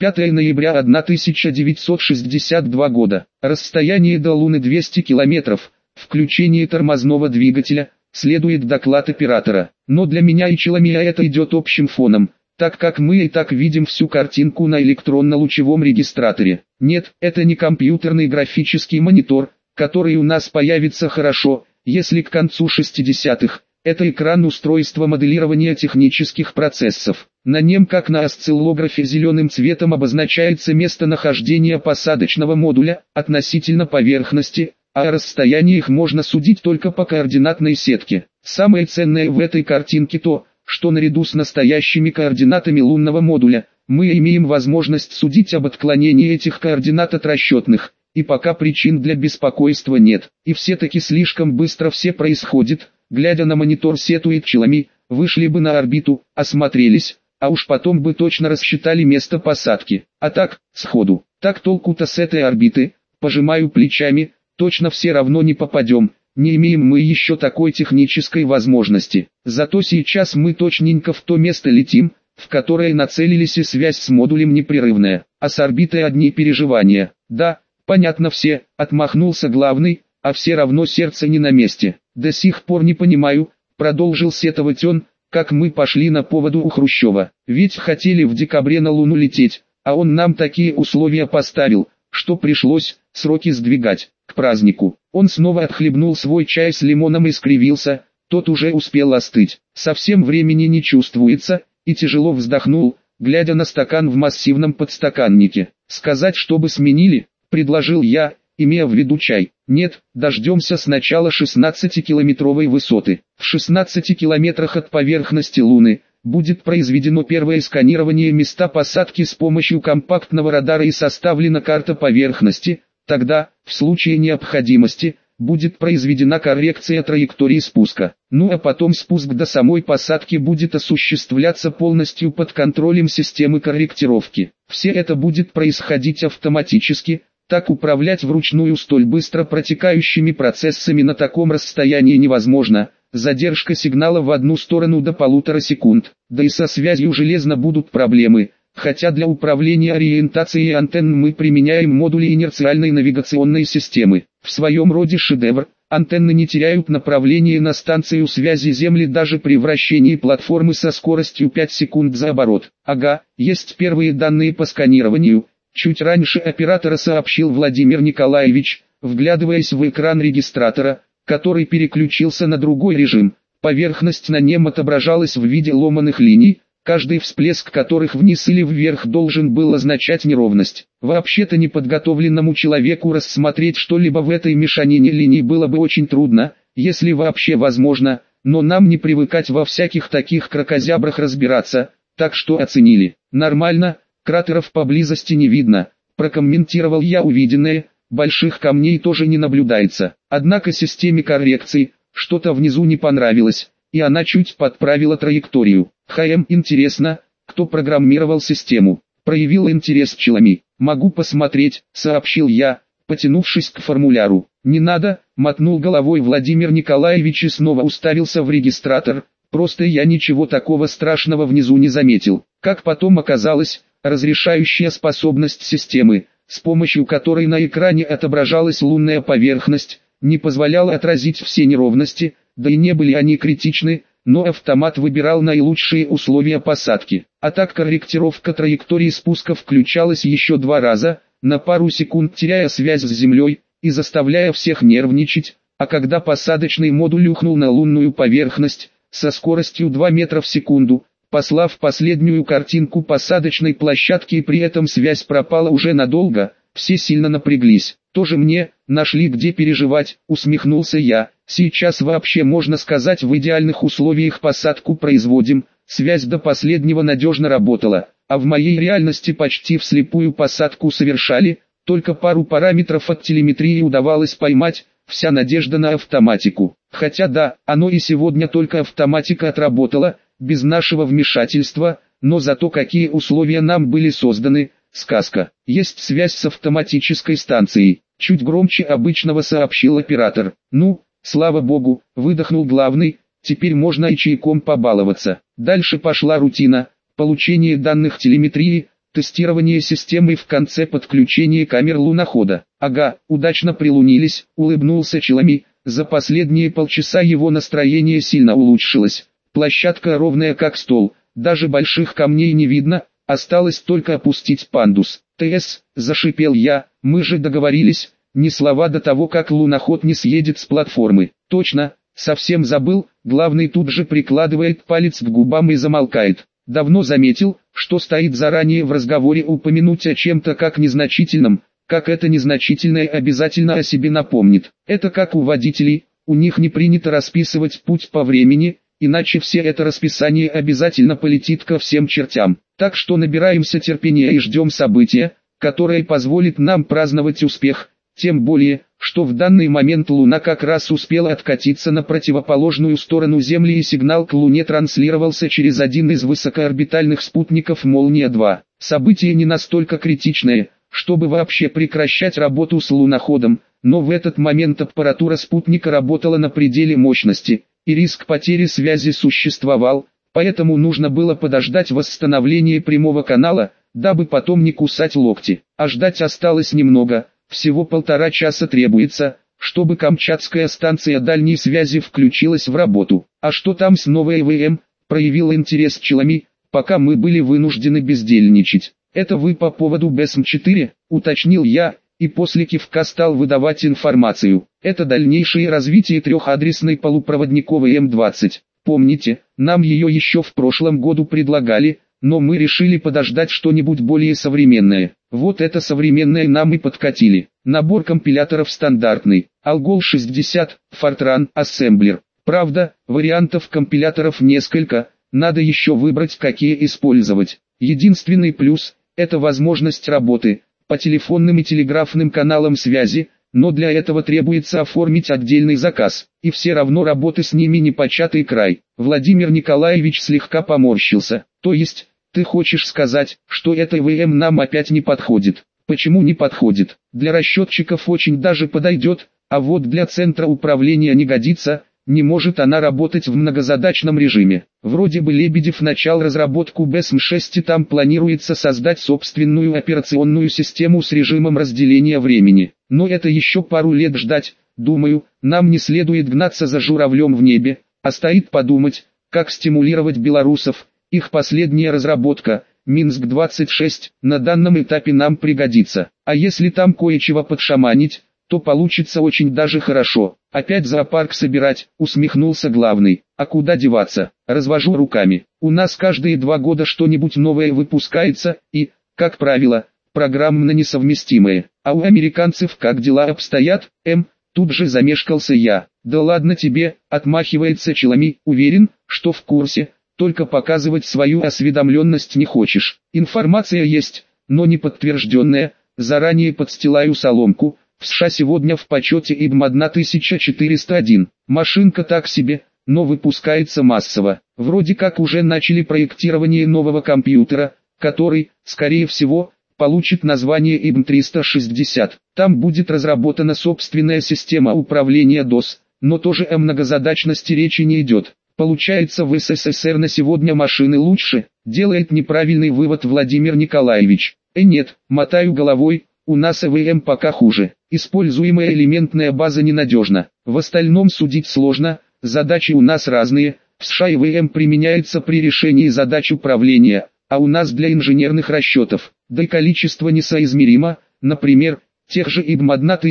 5 ноября 1962 года. Расстояние до Луны 200 километров. Включение тормозного двигателя, следует доклад оператора. Но для меня и Челомея это идет общим фоном, так как мы и так видим всю картинку на электронно-лучевом регистраторе. Нет, это не компьютерный графический монитор, который у нас появится хорошо, если к концу 60-х. Это экран устройства моделирования технических процессов. На нем, как на осциллографе, зеленым цветом обозначается местонахождение посадочного модуля относительно поверхности, а о расстояниях можно судить только по координатной сетке. Самое ценное в этой картинке то, что наряду с настоящими координатами лунного модуля, мы имеем возможность судить об отклонении этих координат от расчетных, и пока причин для беспокойства нет. И все-таки слишком быстро все происходит. Глядя на монитор, сетует Челоми, вышли бы на орбиту, осмотрелись, а уж потом бы точно рассчитали место посадки. А так, сходу, так толку-то с этой орбиты, пожимаю плечами, точно все равно не попадем, не имеем мы еще такой технической возможности. Зато сейчас мы точненько в то место летим, в которое нацелились, и связь с модулем непрерывная, а с орбитой одни переживания. Да, понятно все, отмахнулся главный, а все равно сердце не на месте. До сих пор не понимаю, продолжил сетовать он, как мы пошли на поводу у Хрущева. Ведь хотели в декабре на Луну лететь, а он нам такие условия поставил, что пришлось сроки сдвигать к празднику. Он снова отхлебнул свой чай с лимоном и скривился, тот уже успел остыть. Совсем времени не чувствуется, и тяжело вздохнул, глядя на стакан в массивном подстаканнике. Сказать, чтобы сменили, предложил я, имея в виду чай. Нет, дождемся сначала 16-километровой высоты. В 16 километрах от поверхности Луны будет произведено первое сканирование места посадки с помощью компактного радара и составлена карта поверхности. Тогда, в случае необходимости, будет произведена коррекция траектории спуска. Ну а потом спуск до самой посадки будет осуществляться полностью под контролем системы корректировки. Все это будет происходить автоматически. Так управлять вручную столь быстро протекающими процессами на таком расстоянии невозможно. Задержка сигнала в одну сторону до 1,5 секунд. Да и со связью железно будут проблемы. Хотя для управления ориентацией антенн мы применяем модули инерциальной навигационной системы. В своем роде шедевр. Антенны не теряют направление на станцию связи Земли даже при вращении платформы со скоростью 5 секунд за оборот. Ага, есть первые данные по сканированию. Чуть раньше оператора сообщил Владимир Николаевич, вглядываясь в экран регистратора, который переключился на другой режим. Поверхность на нем отображалась в виде ломаных линий, каждый всплеск которых вниз или вверх должен был означать неровность. Вообще-то неподготовленному человеку рассмотреть что-либо в этой мешанине линий было бы очень трудно, если вообще возможно, но нам не привыкать во всяких таких кракозябрах разбираться, так что оценили. Нормально. Кратеров поблизости не видно, прокомментировал я увиденное, больших камней тоже не наблюдается. Однако системе коррекции что-то внизу не понравилось, и она чуть подправила траекторию. Интересно, кто программировал систему? Проявил интерес Челоми. Могу посмотреть, сообщил я, потянувшись к формуляру. Не надо, мотнул головой Владимир Николаевич и снова уставился в регистратор, просто я ничего такого страшного внизу не заметил. Как потом оказалось, разрешающая способность системы, с помощью которой на экране отображалась лунная поверхность, не позволяла отразить все неровности, да и не были они критичны, но автомат выбирал наилучшие условия посадки. А так корректировка траектории спуска включалась еще 2 раза, на пару секунд теряя связь с Землей и заставляя всех нервничать, а когда посадочный модуль ухнул на лунную поверхность со скоростью 2 метра в секунду, послав последнюю картинку посадочной площадки, и при этом связь пропала уже надолго, все сильно напряглись. Тоже мне, нашли где переживать, усмехнулся я. Сейчас вообще можно сказать в идеальных условиях посадку производим, связь до последнего надежно работала, а в моей реальности почти вслепую посадку совершали, только пару параметров от телеметрии удавалось поймать, вся надежда на автоматику. Хотя да, оно и сегодня только автоматика отработала, без нашего вмешательства, но зато какие условия нам были созданы, сказка. Есть связь с автоматической станцией, чуть громче обычного сообщил оператор. Ну, слава богу, выдохнул главный, теперь можно и чайком побаловаться. Дальше пошла рутина, получение данных телеметрии, Тестирование системы в конце подключения камер лунохода. Ага, удачно прилунились, улыбнулся Челами. За последние полчаса его настроение сильно улучшилось. Площадка ровная как стол, даже больших камней не видно, осталось только опустить пандус. «ТС», зашипел я, мы же договорились, ни слова до того, как луноход не съедет с платформы. Точно, совсем забыл, главный тут же прикладывает палец к губам и замолкает. Давно заметил, что стоит заранее в разговоре упомянуть о чем-то как незначительном, как это незначительное обязательно о себе напомнит. Это как у водителей, у них не принято расписывать путь по времени, иначе все это расписание обязательно полетит ко всем чертям. Так что набираемся терпения и ждем события, которое позволит нам праздновать успех, тем более, что в данный момент Луна как раз успела откатиться на противоположную сторону Земли и сигнал к Луне транслировался через один из высокоорбитальных спутников «Молния-2». Событие не настолько критичное, чтобы вообще прекращать работу с луноходом, но в этот момент аппаратура спутника работала на пределе мощности, и риск потери связи существовал, поэтому нужно было подождать восстановления прямого канала, дабы потом не кусать локти. А ждать осталось немного, всего 1,5 часа требуется, чтобы Камчатская станция дальней связи включилась в работу. А что там с новой ЭВМ, проявил интерес Челами, пока мы были вынуждены бездельничать. «Это вы по поводу БЭСМ-4», уточнил я, и после кивка стал выдавать информацию. Это дальнейшее развитие трехадресной полупроводниковой М-20. Помните, нам ее еще в прошлом году предлагали, но мы решили подождать что-нибудь более современное. Вот это современное нам и подкатили. Набор компиляторов стандартный. Algol 60, Fortran, Assembler. Правда, вариантов компиляторов несколько, надо еще выбрать, какие использовать. Единственный плюс – это возможность работы по телефонным и телеграфным каналам связи, но для этого требуется оформить отдельный заказ, и все равно работы с ними непочатый край. Владимир Николаевич слегка поморщился. То есть, ты хочешь сказать, что эта ЭВМ нам опять не подходит? Почему не подходит? Для расчетчиков очень даже подойдет, а вот для центра управления не годится. Не может она работать в многозадачном режиме. Вроде бы Лебедев начал разработку БЭСМ-6 и там планируется создать собственную операционную систему с режимом разделения времени. Но это еще пару лет ждать, думаю, нам не следует гнаться за журавлем в небе, а стоит подумать, как стимулировать белорусов. Их последняя разработка, Минск-26, на данном этапе нам пригодится. А если там кое-чего подшаманить, то получится очень даже хорошо. Опять зоопарк собирать, усмехнулся главный. А куда деваться? Развожу руками. У нас каждые 2 года что-нибудь новое выпускается, и, как правило, программно несовместимые. А у американцев как дела обстоят? Тут же замешкался я. Да ладно тебе, отмахивается Челами, уверен, что в курсе, только показывать свою осведомленность не хочешь. Информация есть, но не подтвержденная, заранее подстилаю соломку. В США сегодня в почете ИБМ 1401. Машинка так себе, но выпускается массово. Вроде как уже начали проектирование нового компьютера, который, скорее всего, получит название ИБМ 360. Там будет разработана собственная система управления DOS, но тоже о многозадачности речи не идет. Получается, в СССР на сегодня машины лучше, делает неправильный вывод Владимир Николаевич. Нет, мотаю головой. У нас ЭВМ пока хуже. Используемая элементная база ненадежна. В остальном судить сложно, задачи у нас разные. В США ЭВМ применяется при решении задач управления, а у нас для инженерных расчетов. Да и количество несоизмеримо. Например, тех же ИБМ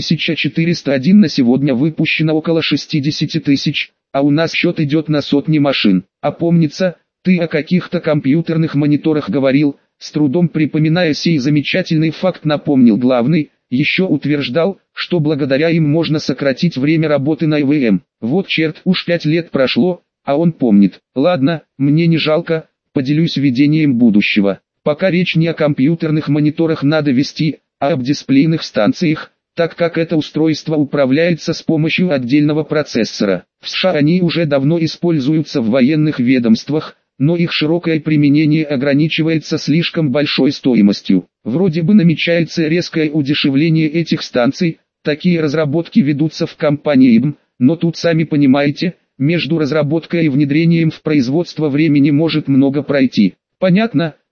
1401 на сегодня выпущено около 60 тысяч, а у нас счет идет на сотни машин. А помнится, ты о каких-то компьютерных мониторах говорил. С трудом припоминая сей замечательный факт, напомнил главный, еще утверждал, что благодаря им можно сократить время работы на ЭВМ. Вот черт, уж 5 лет прошло, а он помнит. Ладно, мне не жалко, поделюсь видением будущего. Пока речь не о компьютерных мониторах надо вести, а об дисплейных станциях, так как это устройство управляется с помощью отдельного процессора. В США они уже давно используются в военных ведомствах, но их широкое применение ограничивается слишком большой стоимостью. Вроде бы намечается резкое удешевление этих станций, такие разработки ведутся в компании ИБМ, но тут сами понимаете, между разработкой и внедрением в производство времени может много пройти. Понятно,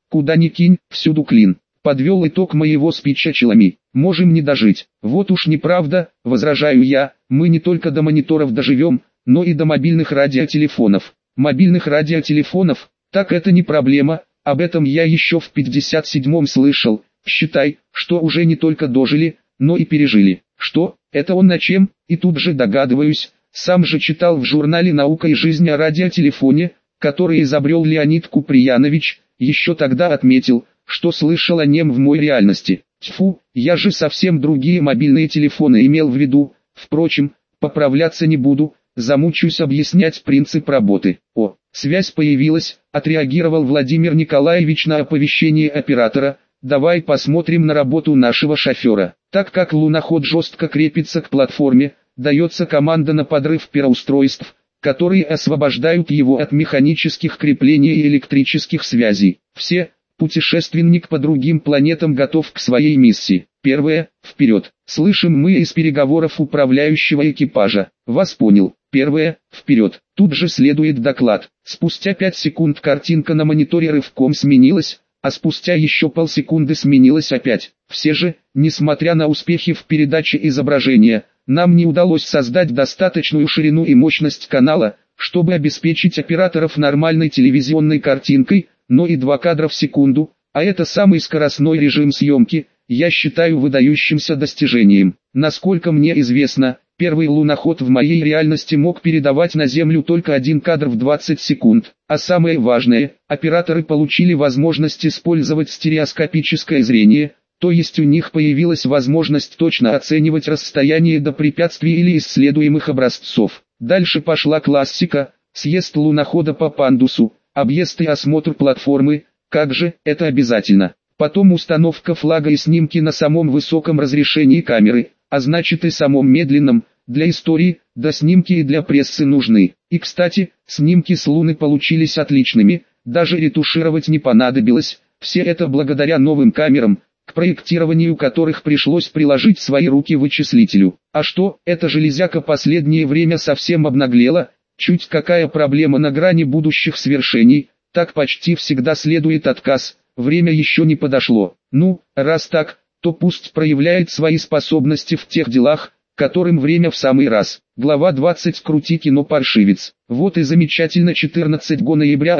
куда ни кинь, всюду клин. Подвел итог моего спича Челами. Можем не дожить. Вот уж неправда, возражаю я, мы не только до мониторов доживем, но и до мобильных радиотелефонов. Мобильных радиотелефонов, так это не проблема, об этом я еще в 57-м слышал. Считай, что уже не только дожили, но и пережили. Что, это он на чем? И тут же догадываюсь, сам же читал в журнале «Наука и жизнь» о радиотелефоне, который изобрел Леонид Куприянович, еще тогда отметил, что слышал о нем в моей реальности. Тьфу, я же совсем другие мобильные телефоны имел в виду. Впрочем, поправляться не буду, замучусь объяснять принцип работы. О, связь появилась, отреагировал Владимир Николаевич на оповещение оператора. Давай посмотрим на работу нашего шофера. Так как луноход жестко крепится к платформе, дается команда на подрыв переустройств, которые освобождают его от механических креплений и электрических связей. Все, путешественник по другим планетам готов к своей миссии. Первое, вперед. Слышим мы из переговоров управляющего экипажа. Вас понял. Первое, вперед. Тут же следует доклад. Спустя 5 секунд картинка на мониторе рывком сменилась, а спустя еще полсекунды сменилась опять. Все же, несмотря на успехи в передаче изображения, нам не удалось создать достаточную ширину и мощность канала, чтобы обеспечить операторов нормальной телевизионной картинкой, но и 2 кадра в секунду, а это самый скоростной режим съемки, я считаю выдающимся достижением. Насколько мне известно, первый луноход в моей реальности мог передавать на Землю только 1 кадр в 20 секунд. А самое важное, операторы получили возможность использовать стереоскопическое зрение, то есть у них появилась возможность точно оценивать расстояние до препятствий или исследуемых образцов. Дальше пошла классика, съезд лунохода по пандусу, объезд и осмотр платформы, как же, это обязательно. Потом установка флага и снимки на самом высоком разрешении камеры, а значит и самом медленном, для истории, да снимки и для прессы нужны. И кстати, снимки с Луны получились отличными, даже ретушировать не понадобилось, все это благодаря новым камерам, к проектированию которых пришлось приложить свои руки вычислителю. А что, эта железяка последнее время совсем обнаглела, чуть какая проблема на грани будущих свершений, так почти всегда следует отказ, время еще не подошло. Ну, раз так, то пусть проявляет свои способности в тех делах, которым время в самый раз. Глава 20. Крути кино, паршивец. Вот и замечательно. 14 ноября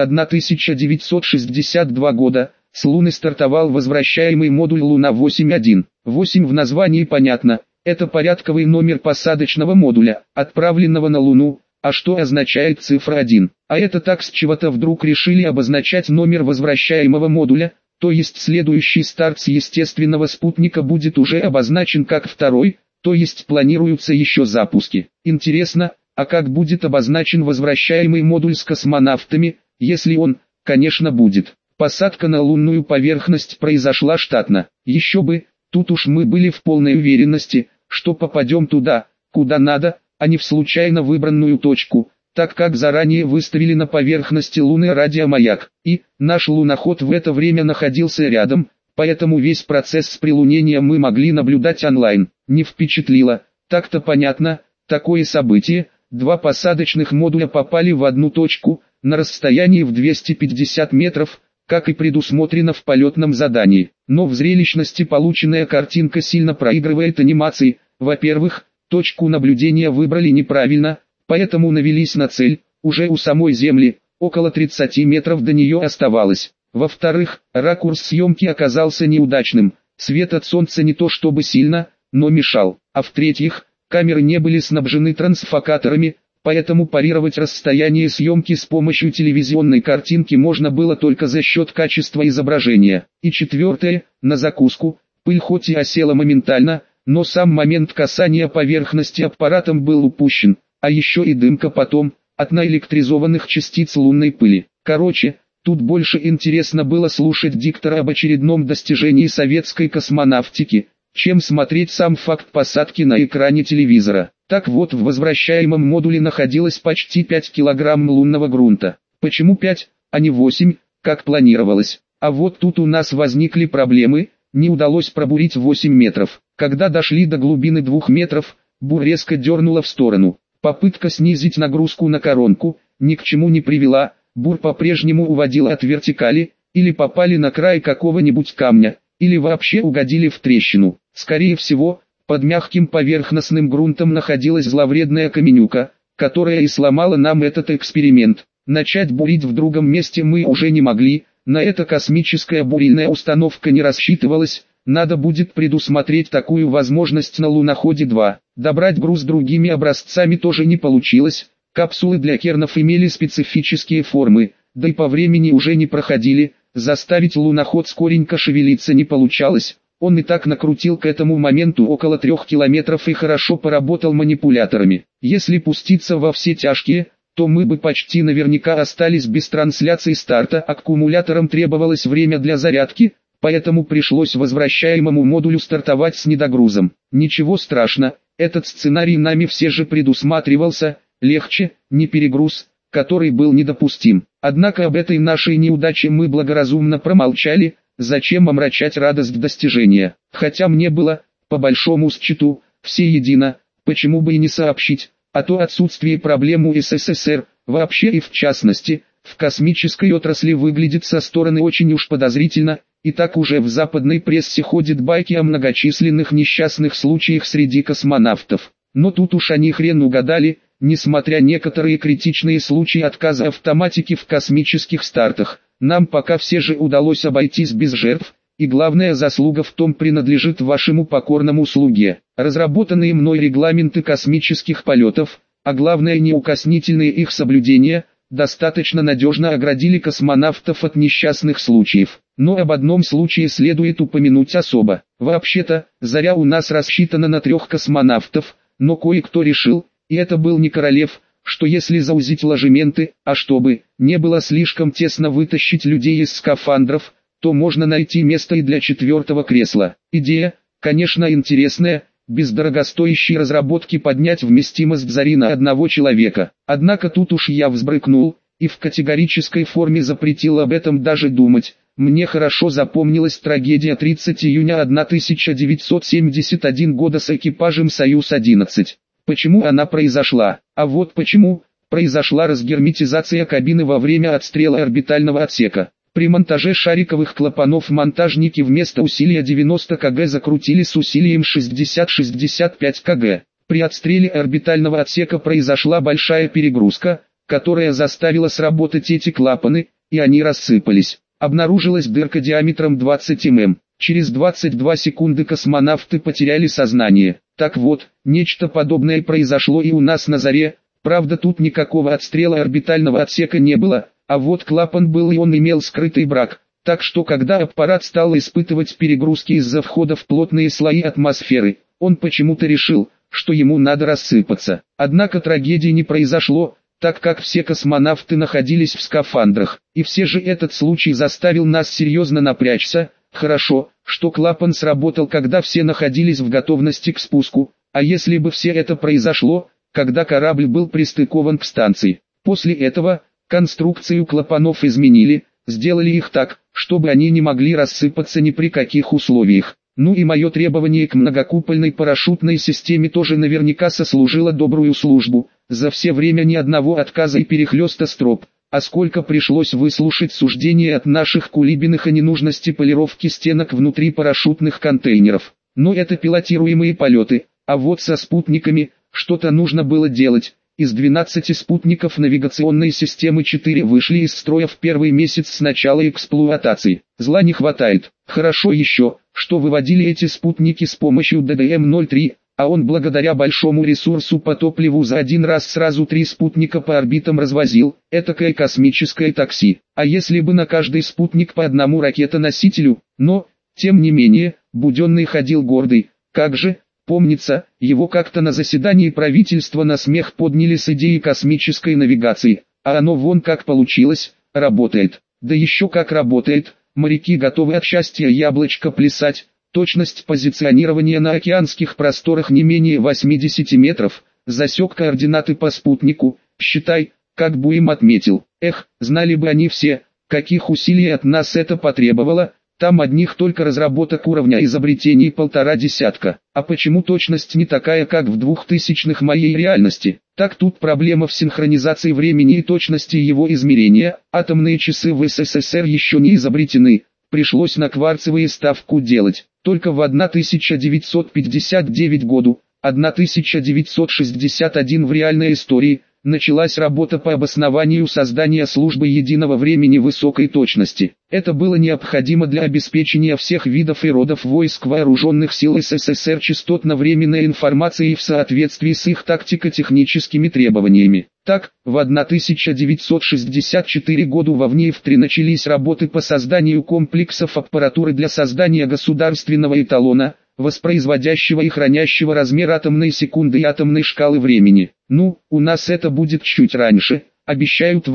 1962 года. С Луны стартовал возвращаемый модуль Луна-8-1. 8 в названии понятно. Это порядковый номер посадочного модуля, отправленного на Луну. А что означает цифра 1? А это так, с чего-то вдруг решили обозначать номер возвращаемого модуля, то есть следующий старт с естественного спутника будет уже обозначен как второй, то есть планируются еще запуски. Интересно, а как будет обозначен возвращаемый модуль с космонавтами, если он, конечно, будет. Посадка на лунную поверхность произошла штатно. Еще бы, тут уж мы были в полной уверенности, что попадем туда, куда надо, а не в случайно выбранную точку, так как заранее выставили на поверхности Луны радиомаяк, и наш луноход в это время находился рядом, поэтому весь процесс с прилунением мы могли наблюдать онлайн. Не впечатлило, так-то понятно, такое событие, 2 посадочных модуля попали в одну точку, на расстоянии в 250 метров, как и предусмотрено в полетном задании. Но в зрелищности полученная картинка сильно проигрывает анимации. Во-первых, точку наблюдения выбрали неправильно, поэтому навелись на цель, уже у самой Земли, около 30 метров до нее оставалось. Во-вторых, ракурс съемки оказался неудачным, свет от солнца не то чтобы сильно, но мешал. А в-третьих, камеры не были снабжены трансфокаторами, поэтому парировать расстояние съемки с помощью телевизионной картинки можно было только за счет качества изображения. И четвертое, на закуску, пыль хоть и осела моментально, но сам момент касания поверхности аппаратом был упущен, а еще и дымка потом, от наэлектризованных частиц лунной пыли. Короче, тут больше интересно было слушать диктора об очередном достижении советской космонавтики, чем смотреть сам факт посадки на экране телевизора. Так вот, в возвращаемом модуле находилось почти 5 килограмм лунного грунта. Почему 5, а не 8, как планировалось? А вот тут у нас возникли проблемы, не удалось пробурить 8 метров. Когда дошли до глубины 2 метров, бур резко дернула в сторону. Попытка снизить нагрузку на коронку ни к чему не привела, бур по-прежнему уводила от вертикали, или попали на край какого-нибудь камня, или вообще угодили в трещину. Скорее всего, под мягким поверхностным грунтом находилась зловредная каменюка, которая и сломала нам этот эксперимент. Начать бурить в другом месте мы уже не могли, на это космическая бурильная установка не рассчитывалась. Надо будет предусмотреть такую возможность на луноходе-2. Добрать груз другими образцами тоже не получилось. Капсулы для кернов имели специфические формы, да и по времени уже не проходили. Заставить луноход скоренько шевелиться не получалось. Он и так накрутил к этому моменту около 3 километров и хорошо поработал манипуляторами. Если пуститься во все тяжкие, то мы бы почти наверняка остались без трансляции старта. Аккумуляторам требовалось время для зарядки, поэтому пришлось возвращаемому модулю стартовать с недогрузом. Ничего страшного, этот сценарий нами все же предусматривался, легче, не перегруз, который был недопустим. Однако об этой нашей неудаче мы благоразумно промолчали. Зачем омрачать радость достижения? Хотя мне было, по большому счету, все едино, почему бы и не сообщить, а то отсутствие проблем у СССР, вообще и в частности, в космической отрасли выглядит со стороны очень уж подозрительно, и так уже в западной прессе ходят байки о многочисленных несчастных случаях среди космонавтов. Но тут уж они хрен угадали, несмотря некоторые критичные случаи отказа автоматики в космических стартах. Нам пока все же удалось обойтись без жертв, и главная заслуга в том принадлежит вашему покорному слуге. Разработанные мной регламенты космических полетов, а главное неукоснительное их соблюдение, достаточно надежно оградили космонавтов от несчастных случаев. Но об одном случае следует упомянуть особо. Вообще-то, Заря у нас рассчитана на 3 космонавтов, но кое-кто решил, и это был не Королев, что если заузить ложементы, а чтобы не было слишком тесно вытащить людей из скафандров, то можно найти место и для 4-го кресла. Идея, конечно, интересная, без дорогостоящей разработки поднять вместимость Зари на 1 человека. Однако тут уж я взбрыкнул, и в категорической форме запретил об этом даже думать. Мне хорошо запомнилась трагедия 30 июня 1971 года с экипажем «Союз-11». Почему она произошла? А вот почему. Произошла разгерметизация кабины во время отстрела орбитального отсека. При монтаже шариковых клапанов монтажники вместо усилия 90 кг закрутили с усилием 60-65 кг. При отстреле орбитального отсека произошла большая перегрузка, которая заставила сработать эти клапаны, и они рассыпались. Обнаружилась дырка диаметром 20 мм. Через 22 секунды космонавты потеряли сознание. Так вот, нечто подобное произошло и у нас на Заре, правда тут никакого отстрела орбитального отсека не было, а вот клапан был и он имел скрытый брак, так что когда аппарат стал испытывать перегрузки из-за входа в плотные слои атмосферы, он почему-то решил, что ему надо рассыпаться. Однако трагедии не произошло, так как все космонавты находились в скафандрах, и все же этот случай заставил нас серьезно напрячься. Хорошо, что клапан сработал, когда все находились в готовности к спуску, а если бы все это произошло, когда корабль был пристыкован к станции. После этого, конструкцию клапанов изменили, сделали их так, чтобы они не могли рассыпаться ни при каких условиях. Ну и мое требование к многокупольной парашютной системе тоже наверняка сослужило добрую службу. За все время ни одного отказа и перехлёста строп. А сколько пришлось выслушать суждения от наших кулибиных о ненужности полировки стенок внутри парашютных контейнеров. Но это пилотируемые полеты, а вот со спутниками, что-то нужно было делать. Из 12 спутников навигационной системы 4 вышли из строя в первый месяц с начала эксплуатации. Зла не хватает. Хорошо еще, что выводили эти спутники с помощью ДДМ-03, а он благодаря большому ресурсу по топливу за один раз сразу 3 спутника по орбитам развозил, этакое космическое такси. А если бы на каждый спутник по одному ракетоносителю, но, тем не менее, Буденный ходил гордый. Как же, помнится, его как-то на заседании правительства на смех подняли с идеей космической навигации, а оно вон как получилось, работает. Да еще как работает, моряки готовы от счастья яблочко плясать. Точность позиционирования на океанских просторах не менее 80 метров, засек координаты по спутнику, считай, как бы им отметил. Эх, знали бы они все, каких усилий от нас это потребовало, там одних только разработок уровня изобретений 1,5 десятка. А почему точность не такая, как в 2000-х моей реальности? Так тут проблема в синхронизации времени и точности его измерения. Атомные часы в СССР еще не изобретены, пришлось на кварцевые ставку делать. Только в 1959 году, 1961 в реальной истории, началась работа по обоснованию создания службы единого времени высокой точности. Это было необходимо для обеспечения всех видов и родов войск вооруженных сил СССР частотно-временной информацией в соответствии с их тактико-техническими требованиями. Так, в 1964 году во ВНИИФ-3 начались работы по созданию комплексов аппаратуры для создания государственного эталона, воспроизводящего и хранящего размер атомной секунды и атомной шкалы времени. Ну, у нас это будет чуть раньше, обещают в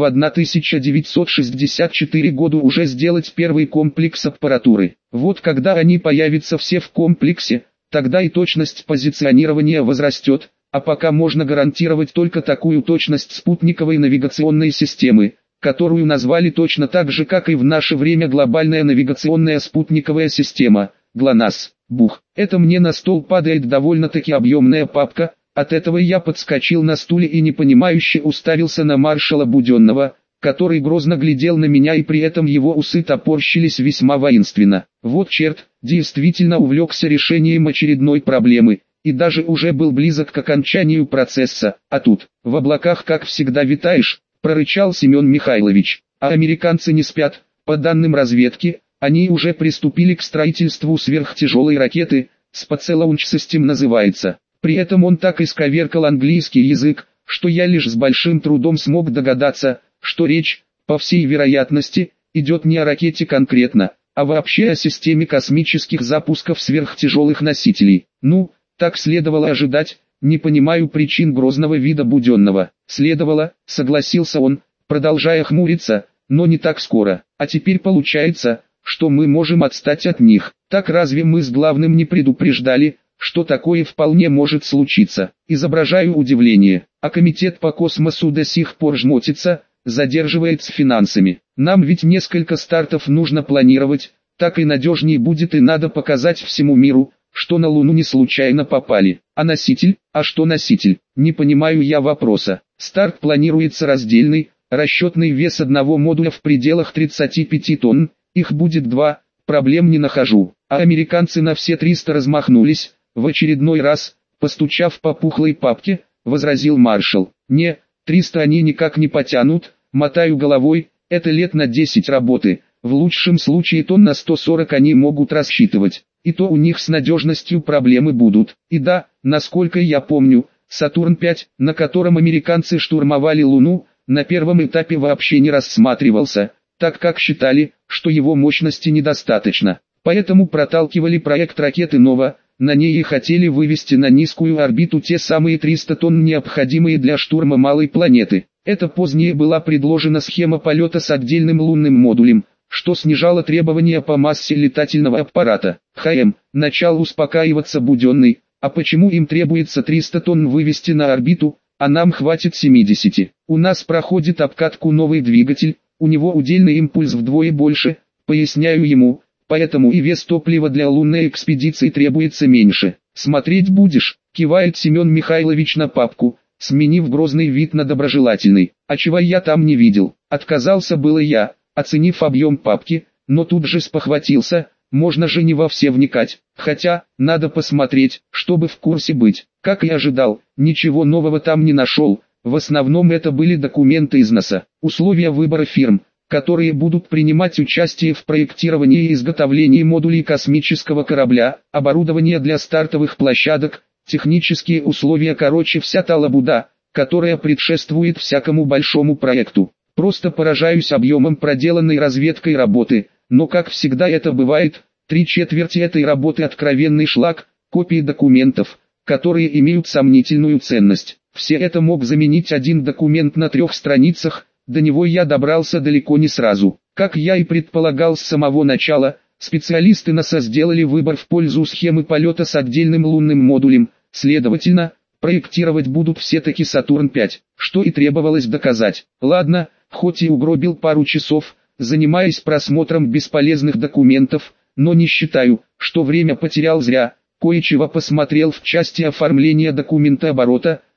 1964 году уже сделать первый комплекс аппаратуры. Вот когда они появятся все в комплексе, тогда и точность позиционирования возрастет, а пока можно гарантировать только такую точность спутниковой навигационной системы, которую назвали точно так же, как и в наше время глобальная навигационная спутниковая система, ГЛОНАСС. Бух, это мне на стол падает довольно-таки объемная папка, от этого я подскочил на стуле и непонимающе уставился на маршала Буденного, который грозно глядел на меня и при этом его усы топорщились весьма воинственно. Вот черт, действительно увлекся решением очередной проблемы, и даже уже был близок к окончанию процесса, а тут, в облаках как всегда витаешь, прорычал Семен Михайлович, а американцы не спят, по данным разведки, они уже приступили к строительству сверхтяжелой ракеты, Space Launch System называется. При этом он так исковеркал английский язык, что я лишь с большим трудом смог догадаться, что речь, по всей вероятности, идет не о ракете конкретно, а вообще о системе космических запусков сверхтяжелых носителей. Ну, так следовало ожидать, не понимаю причин грозного вида Буденного. Следовало, согласился он, продолжая хмуриться, но не так скоро. А теперь получается, что мы можем отстать от них. Так разве мы с главным не предупреждали, что такое вполне может случиться? Изображаю удивление, а комитет по космосу до сих пор жмотится, задерживается финансами. Нам ведь несколько стартов нужно планировать, так и надежнее будет и надо показать всему миру, что на Луну не случайно попали. А носитель? А что носитель? Не понимаю я вопроса. Старт планируется раздельный, расчетный вес одного модуля в пределах 35 тонн. Их будет 2, проблем не нахожу. А американцы на все 300 размахнулись, в очередной раз, постучав по пухлой папке, возразил маршал. Не, 300 они никак не потянут, мотаю головой, это лет на 10 работы, в лучшем случае тонн на 140 они могут рассчитывать. И то у них с надежностью проблемы будут. И да, насколько я помню, Сатурн-5, на котором американцы штурмовали Луну, на первом этапе вообще не рассматривался, так как считали, что его мощности недостаточно. Поэтому проталкивали проект ракеты «Нова», на ней и хотели вывести на низкую орбиту те самые 300 тонн, необходимые для штурма малой планеты. Это позднее была предложена схема полета с отдельным лунным модулем, что снижало требования по массе летательного аппарата. Начал успокаиваться Буденный, а почему им требуется 300 тонн вывести на орбиту, а нам хватит 70? У нас проходит обкатку новый двигатель, у него удельный импульс вдвое больше, поясняю ему, поэтому и вес топлива для лунной экспедиции требуется меньше. Смотреть будешь, кивает Семен Михайлович на папку, сменив грозный вид на доброжелательный. А чего я там не видел? Отказался было я, оценив объем папки, но тут же спохватился, можно же не во все вникать, хотя, надо посмотреть, чтобы в курсе быть. Как и ожидал, ничего нового там не нашел. В основном это были документы из НАСА, условия выбора фирм, которые будут принимать участие в проектировании и изготовлении модулей космического корабля, оборудование для стартовых площадок, технические условия, короче вся та лабуда, которая предшествует всякому большому проекту. Просто поражаюсь объемом проделанной разведкой работы, но как всегда это бывает, 3/4 этой работы откровенный шлак, копии документов, которые имеют сомнительную ценность. Все это мог заменить один документ на 3 страницах, до него я добрался далеко не сразу. Как я и предполагал с самого начала, специалисты НАСА сделали выбор в пользу схемы полета с отдельным лунным модулем, следовательно, проектировать будут все-таки Сатурн-5, что и требовалось доказать. Ладно, хоть и угробил пару часов, занимаясь просмотром бесполезных документов, но не считаю, что время потерял зря, кое-чего посмотрел в части оформления документа оборота,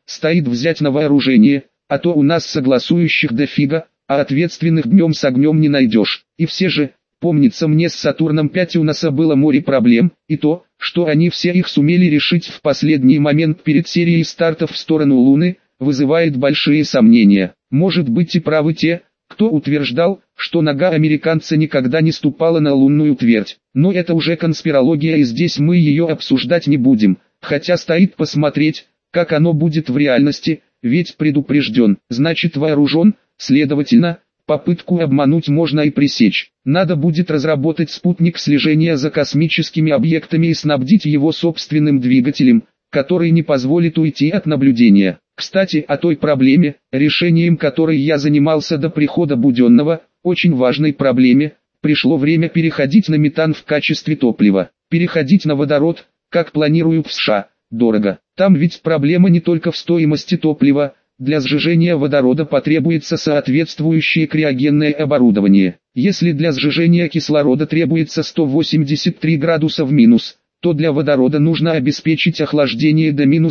стоит взять на вооружение, а то у нас согласующих дофига, а ответственных днем с огнем не найдешь. И все же, помнится мне с Сатурном 5 у НАСА было море проблем, и то, что они все их сумели решить в последний момент перед серией стартов в сторону Луны, вызывает большие сомнения. Может быть и правы те, кто утверждал, что нога американца никогда не ступала на лунную твердь. Но это уже конспирология, и здесь мы ее обсуждать не будем, хотя стоит посмотреть, как оно будет в реальности, ведь предупрежден, значит вооружен, следовательно, попытку обмануть можно и пресечь. Надо будет разработать спутник слежения за космическими объектами и снабдить его собственным двигателем, который не позволит уйти от наблюдения. Кстати, о той проблеме, решением которой я занимался до прихода Буденного, очень важной проблеме, пришло время переходить на метан в качестве топлива. Переходить на водород, как планируют в США, дорого. Там ведь проблема не только в стоимости топлива, для сжижения водорода потребуется соответствующее криогенное оборудование. Если для сжижения кислорода требуется 183 градуса в минус, то для водорода нужно обеспечить охлаждение до минус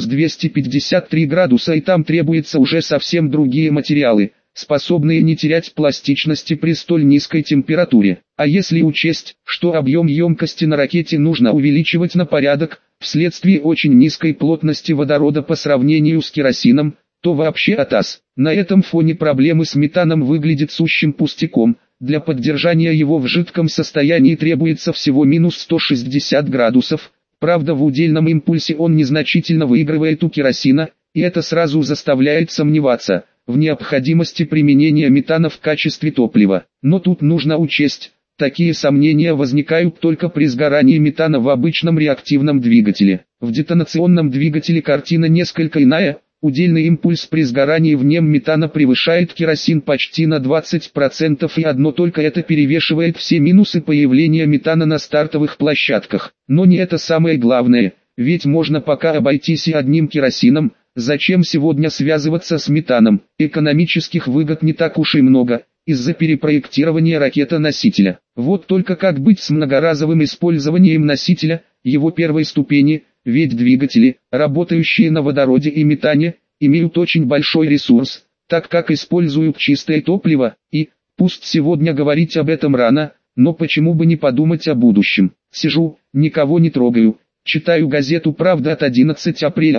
253 градуса, и там требуются уже совсем другие материалы, способные не терять пластичности при столь низкой температуре. А если учесть, что объем емкости на ракете нужно увеличивать на порядок, вследствие очень низкой плотности водорода по сравнению с керосином, то вообще атас. На этом фоне проблемы с метаном выглядят сущим пустяком. Для поддержания его в жидком состоянии требуется всего минус 160 градусов, правда в удельном импульсе он незначительно выигрывает у керосина, и это сразу заставляет сомневаться в необходимости применения метана в качестве топлива. Но тут нужно учесть, такие сомнения возникают только при сгорании метана в обычном реактивном двигателе. В детонационном двигателе картина несколько иная. Удельный импульс при сгорании в нем метана превышает керосин почти на 20%, и одно только это перевешивает все минусы появления метана на стартовых площадках. Но не это самое главное, ведь можно пока обойтись и одним керосином. Зачем сегодня связываться с метаном? Экономических выгод не так уж и много, из-за перепроектирования ракета-носителя. Вот только как быть с многоразовым использованием носителя, его первой ступени, ведь двигатели, работающие на водороде и метане, имеют очень большой ресурс, так как используют чистое топливо, и, пусть сегодня говорить об этом рано, но почему бы не подумать о будущем. Сижу, никого не трогаю, читаю газету «Правда» от 11 апреля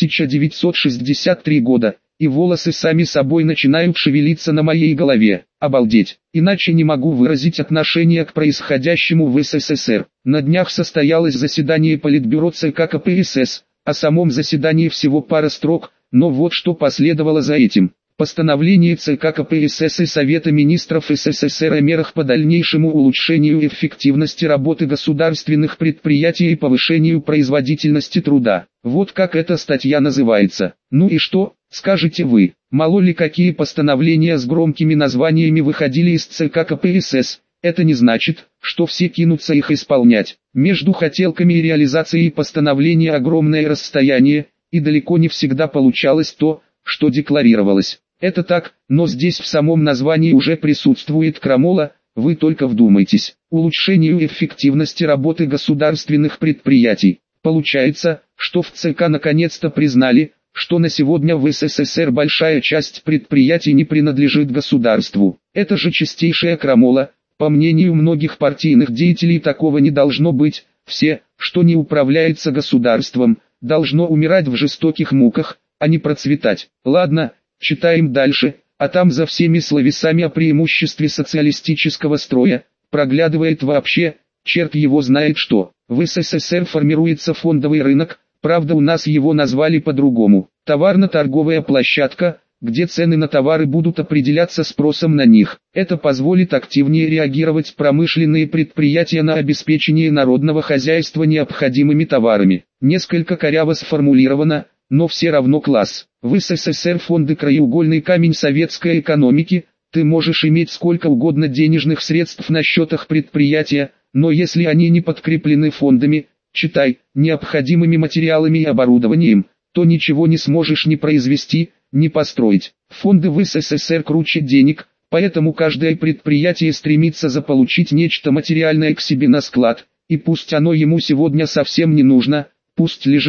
1963 года, и волосы сами собой начинают шевелиться на моей голове. Обалдеть, иначе не могу выразить отношение к происходящему в СССР. На днях состоялось заседание Политбюро ЦК КПСС, о самом заседании всего пара строк, но вот что последовало за этим. Постановление ЦК КПСС и Совета министров СССР о мерах по дальнейшему улучшению эффективности работы государственных предприятий и повышению производительности труда. Вот как эта статья называется. Ну и что, скажете вы, мало ли какие постановления с громкими названиями выходили из ЦК КПСС, это не значит, что все кинутся их исполнять. Между хотелками и реализацией постановления огромное расстояние, и далеко не всегда получалось то, что декларировалось. Это так, но здесь в самом названии уже присутствует крамола, вы только вдумайтесь. Улучшению эффективности работы государственных предприятий. Получается, что в ЦК наконец-то признали, что на сегодня в СССР большая часть предприятий не принадлежит государству. Это же чистейшая крамола. По мнению многих партийных деятелей, такого не должно быть. Все, что не управляется государством, должно умирать в жестоких муках, а не процветать. Ладно, читаем дальше, а там за всеми словесами о преимуществе социалистического строя, проглядывает вообще, черт его знает что. В СССР формируется фондовый рынок, правда у нас его назвали по-другому. Товарно-торговая площадка, где цены на товары будут определяться спросом на них. Это позволит активнее реагировать промышленные предприятия на обеспечение народного хозяйства необходимыми товарами. Несколько коряво сформулировано, но все равно класс. В СССР фонды краеугольный камень советской экономики, ты можешь иметь сколько угодно денежных средств на счетах предприятия, но если они не подкреплены фондами, читай, необходимыми материалами и оборудованием, то ничего не сможешь ни произвести, ни построить. Фонды в СССР круче денег, поэтому каждое предприятие стремится заполучить нечто материальное к себе на склад, и пусть оно ему сегодня совсем не нужно, пусть лежит,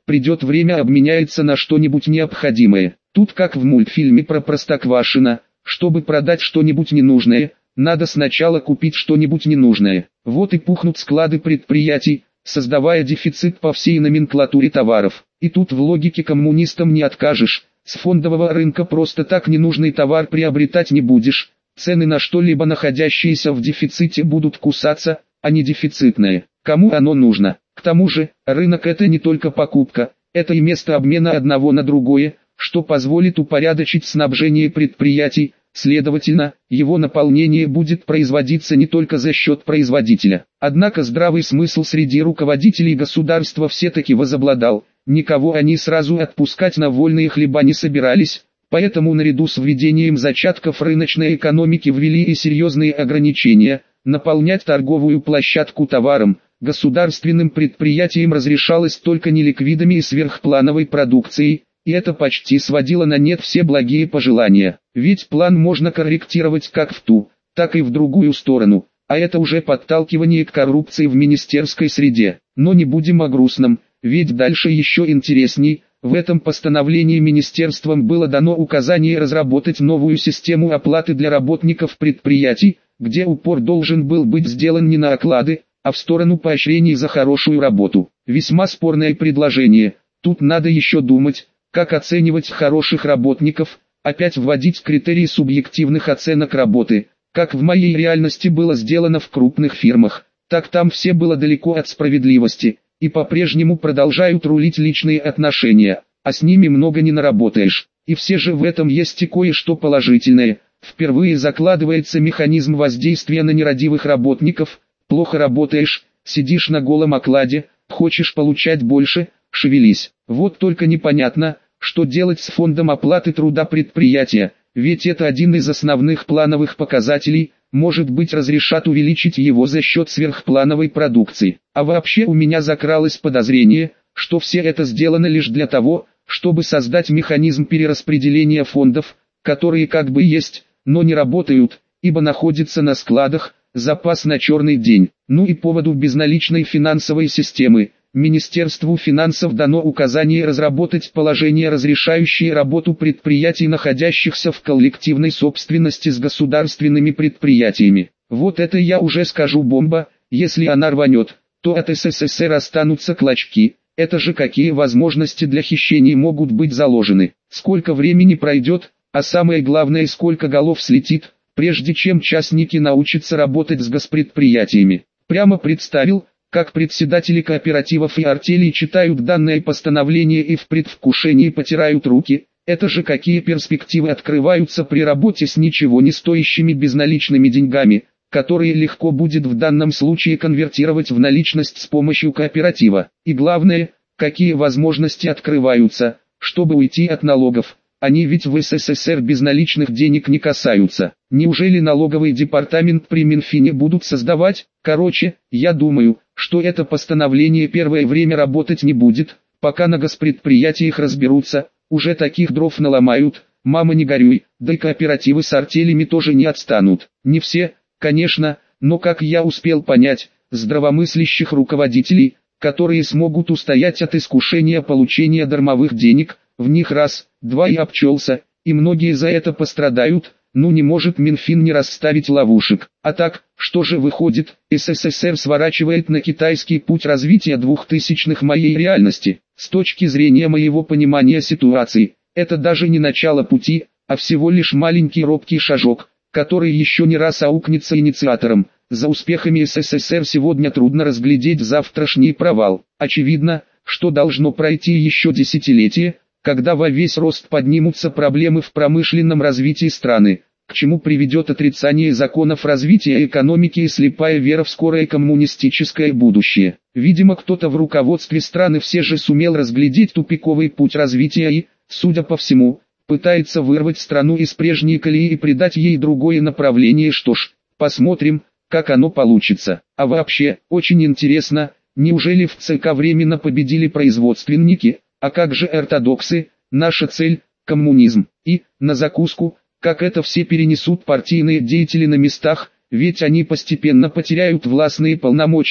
придет время обменяется на что-нибудь необходимое. Тут как в мультфильме про Простоквашино, чтобы продать что-нибудь ненужное, надо сначала купить что-нибудь ненужное. Вот и пухнут склады предприятий, создавая дефицит по всей номенклатуре товаров. И тут в логике коммунистам не откажешь, с фондового рынка просто так ненужный товар приобретать не будешь, цены на что-либо находящиеся в дефиците будут кусаться, а не дефицитные. Кому оно нужно? К тому же, рынок это не только покупка, это и место обмена одного на другое, что позволит упорядочить снабжение предприятий, следовательно, его наполнение будет производиться не только за счет производителя. Однако здравый смысл среди руководителей государства все-таки возобладал, никого они сразу отпускать на вольные хлеба не собирались, поэтому наряду с введением зачатков рыночной экономики ввели и серьезные ограничения. Наполнять торговую площадку товаром, государственным предприятиям разрешалось только неликвидами и сверхплановой продукцией, и это почти сводило на нет все благие пожелания. Ведь план можно корректировать как в ту, так и в другую сторону, а это уже подталкивание к коррупции в министерской среде. Но не будем о грустном, ведь дальше еще интересней. В этом постановлении министерством было дано указание разработать новую систему оплаты для работников предприятий, где упор должен был быть сделан не на оклады, а в сторону поощрений за хорошую работу. Весьма спорное предложение. Тут надо еще думать, как оценивать хороших работников, опять вводить критерии субъективных оценок работы, как в моей реальности было сделано в крупных фирмах, так там все было далеко от справедливости, и по-прежнему продолжают рулить личные отношения, а с ними много не наработаешь. И все же в этом есть и кое-что положительное. Впервые закладывается механизм воздействия на нерадивых работников. Плохо работаешь, сидишь на голом окладе, хочешь получать больше, шевелись. Вот только непонятно, что делать с фондом оплаты труда предприятия, ведь это один из основных плановых показателей, может быть разрешат увеличить его за счет сверхплановой продукции. А вообще у меня закралось подозрение, что все это сделано лишь для того, чтобы создать механизм перераспределения фондов, которые как бы есть, но не работают, ибо находятся на складах, запас на черный день. Ну и поводу безналичной финансовой системы. Министерству финансов дано указание разработать положения, разрешающие работу предприятий, находящихся в коллективной собственности с государственными предприятиями. Вот это я уже скажу бомба, если она рванет, то от СССР останутся клочки. Это же какие возможности для хищений могут быть заложены. Сколько времени пройдет, а самое главное сколько голов слетит, прежде чем частники научатся работать с госпредприятиями. Прямо представил, как председатели кооперативов и артелей читают данное постановление и в предвкушении потирают руки. Это же какие перспективы открываются при работе с ничего не стоящими безналичными деньгами, которые легко будет в данном случае конвертировать в наличность с помощью кооператива. И главное, какие возможности открываются, чтобы уйти от налогов. Они ведь в СССР безналичных денег не касаются. Неужели налоговый департамент при Минфине будут создавать? Короче, я думаю, что это постановление первое время работать не будет, пока на госпредприятиях разберутся, уже таких дров наломают, мама не горюй, да и кооперативы с артелями тоже не отстанут. Не все, конечно, но как я успел понять, здравомыслящих руководителей, которые смогут устоять от искушения получения дармовых денег, в них раз, два и обчелся, и многие за это пострадают. Ну не может Минфин не расставить ловушек. А так, что же выходит, СССР сворачивает на китайский путь развития 2000-х моей реальности. С точки зрения моего понимания ситуации, это даже не начало пути, а всего лишь маленький робкий шажок, который еще не раз аукнется инициатором. За успехами СССР сегодня трудно разглядеть завтрашний провал. Очевидно, что должно пройти еще десятилетие, когда во весь рост поднимутся проблемы в промышленном развитии страны, к чему приведет отрицание законов развития экономики и слепая вера в скорое коммунистическое будущее. Видимо, кто-то в руководстве страны все же сумел разглядеть тупиковый путь развития и, судя по всему, пытается вырвать страну из прежней колеи и придать ей другое направление. Что ж, посмотрим, как оно получится. А вообще, очень интересно, неужели в ЦК временно победили производственники? А как же ортодоксы? Наша цель – коммунизм. И, на закуску, как это все перенесут партийные деятели на местах, ведь они постепенно потеряют властные полномочия,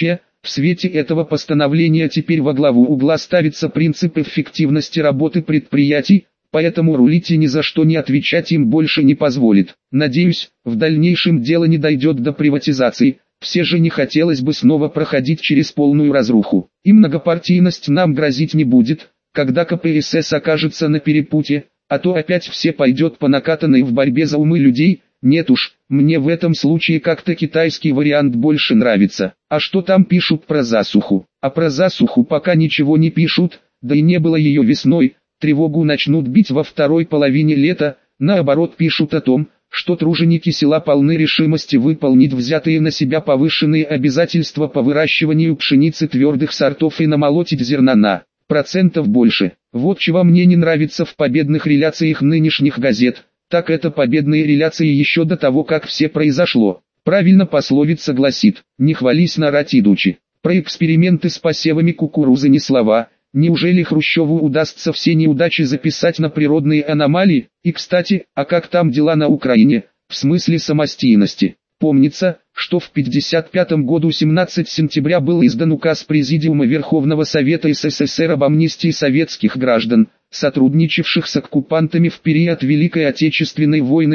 В свете этого постановления теперь во главу угла ставится принцип эффективности работы предприятий, поэтому рулить и ни за что не отвечать им больше не позволит. Надеюсь, в дальнейшем дело не дойдет до приватизации, все же не хотелось бы снова проходить через полную разруху. И многопартийность нам грозить не будет, когда КПСС окажется на перепутье, а то опять все пойдет по накатанной в борьбе за умы людей. Нет уж, мне в этом случае как-то китайский вариант больше нравится. А что там пишут про засуху? А про засуху пока ничего не пишут, да и не было ее весной. Тревогу начнут бить во второй половине лета, наоборот пишут о том, что труженики села полны решимости выполнить взятые на себя повышенные обязательства по выращиванию пшеницы твердых сортов и намолотить зерна на процентов больше. Вот чего мне не нравится в победных реляциях нынешних газет, так это победные реляции еще до того, как все произошло. Правильно пословица гласит: «Не хвались, нарать идучи». Про эксперименты с посевами кукурузы ни слова. Неужели Хрущеву удастся все неудачи записать на природные аномалии? И кстати, а как там дела на Украине, в смысле самостийности? Помнится, что в 1955 году 17 сентября был издан указ Президиума Верховного Совета СССР об амнистии советских граждан, сотрудничавших с оккупантами в период Великой Отечественной войны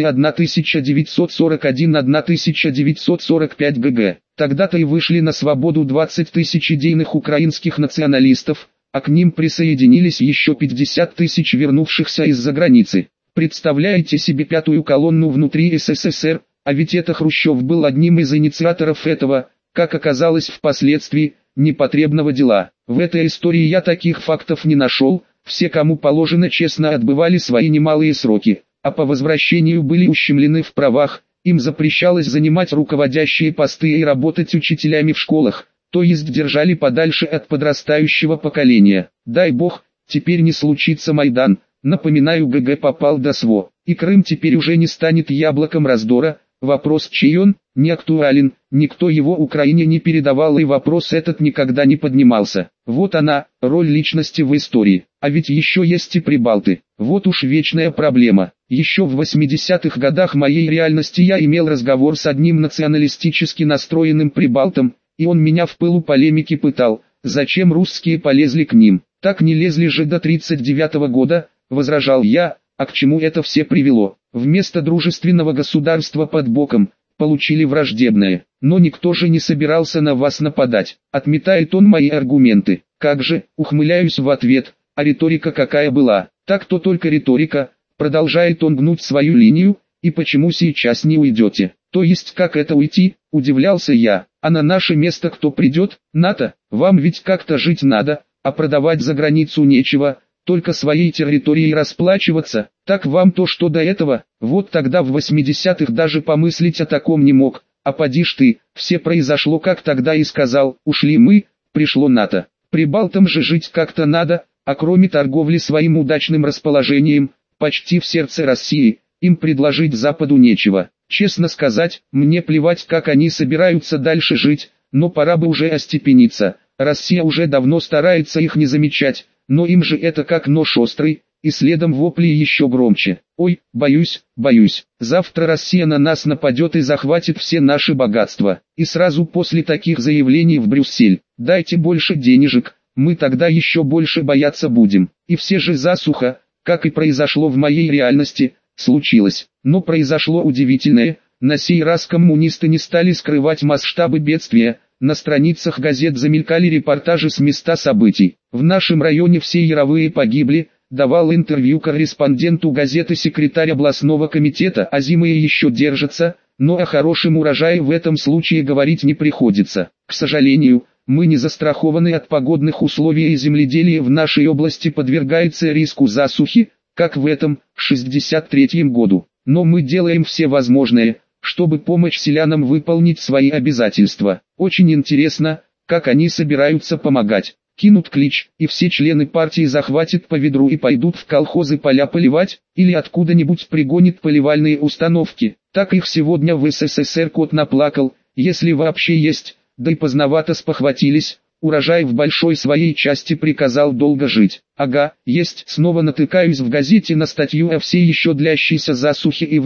1941-1945 г. Тогда-то и вышли на свободу 20 тысяч идейных украинских националистов, а к ним присоединились еще 50 тысяч вернувшихся из-за границы. Представляете себе пятую колонну внутри СССР, а ведь это Хрущев был одним из инициаторов этого, как оказалось впоследствии, непотребного дела. В этой истории я таких фактов не нашел, все кому положено честно отбывали свои немалые сроки, а по возвращению были ущемлены в правах, им запрещалось занимать руководящие посты и работать учителями в школах. То есть держали подальше от подрастающего поколения. Дай бог, теперь не случится Майдан. Напоминаю, ГГ попал до СВО, и Крым теперь уже не станет яблоком раздора. Вопрос, чей он, не актуален, никто его Украине не передавал, и вопрос этот никогда не поднимался. Вот она, роль личности в истории. А ведь еще есть и прибалты. Вот уж вечная проблема. Еще в 80-х годах моей реальности я имел разговор с одним националистически настроенным прибалтом, и он меня в пылу полемики пытал, зачем русские полезли к ним. Так не лезли же до 39-го года, возражал я, а к чему это все привело? Вместо дружественного государства под боком, получили враждебное. Но никто же не собирался на вас нападать. Отметает он мои аргументы. Как же, ухмыляюсь в ответ, а риторика какая была? Так-то только риторика, продолжает он гнуть свою линию, и почему сейчас не уйдете? То есть как это уйти, удивлялся я. А на наше место кто придет? НАТО? Вам ведь как-то жить надо, а продавать за границу нечего, только своей территорией расплачиваться. Так вам то, что до этого, вот тогда в 80-х даже помыслить о таком не мог. А поди ж ты, все произошло как тогда и сказал, ушли мы, пришло НАТО. Прибалтам же жить как-то надо, а кроме торговли своим удачным расположением, почти в сердце России, им предложить Западу нечего. Честно сказать, мне плевать, как они собираются дальше жить, но пора бы уже остепениться. Россия уже давно старается их не замечать, но им же это как нож острый, и следом вопли еще громче. Ой, боюсь, завтра Россия на нас нападет и захватит все наши богатства. И сразу после таких заявлений в Брюссель: дайте больше денежек, мы тогда еще больше бояться будем. И все же засуха, как и произошло в моей реальности, случилось. Но произошло удивительное, на сей раз коммунисты не стали скрывать масштабы бедствия, на страницах газет замелькали репортажи с места событий. В нашем районе все яровые погибли, давал интервью корреспонденту газеты секретарь областного комитета, а зимые еще держатся, но о хорошем урожае в этом случае говорить не приходится. К сожалению, мы не застрахованы от погодных условий, и земледелие в нашей области подвергается риску засухи, как в этом, 63-м году. Но мы делаем все возможное, чтобы помочь селянам выполнить свои обязательства. Очень интересно, как они собираются помогать. Кинут клич, и все члены партии захватят по ведру и пойдут в колхозы поля поливать, или откуда-нибудь пригонят поливальные установки. Так их сегодня в СССР кот наплакал, если вообще есть, да и поздновато спохватились. Урожай в большой своей части приказал долго жить. Ага, есть. Снова натыкаюсь в газете на статью о всей еще длящейся засухе, и в ней,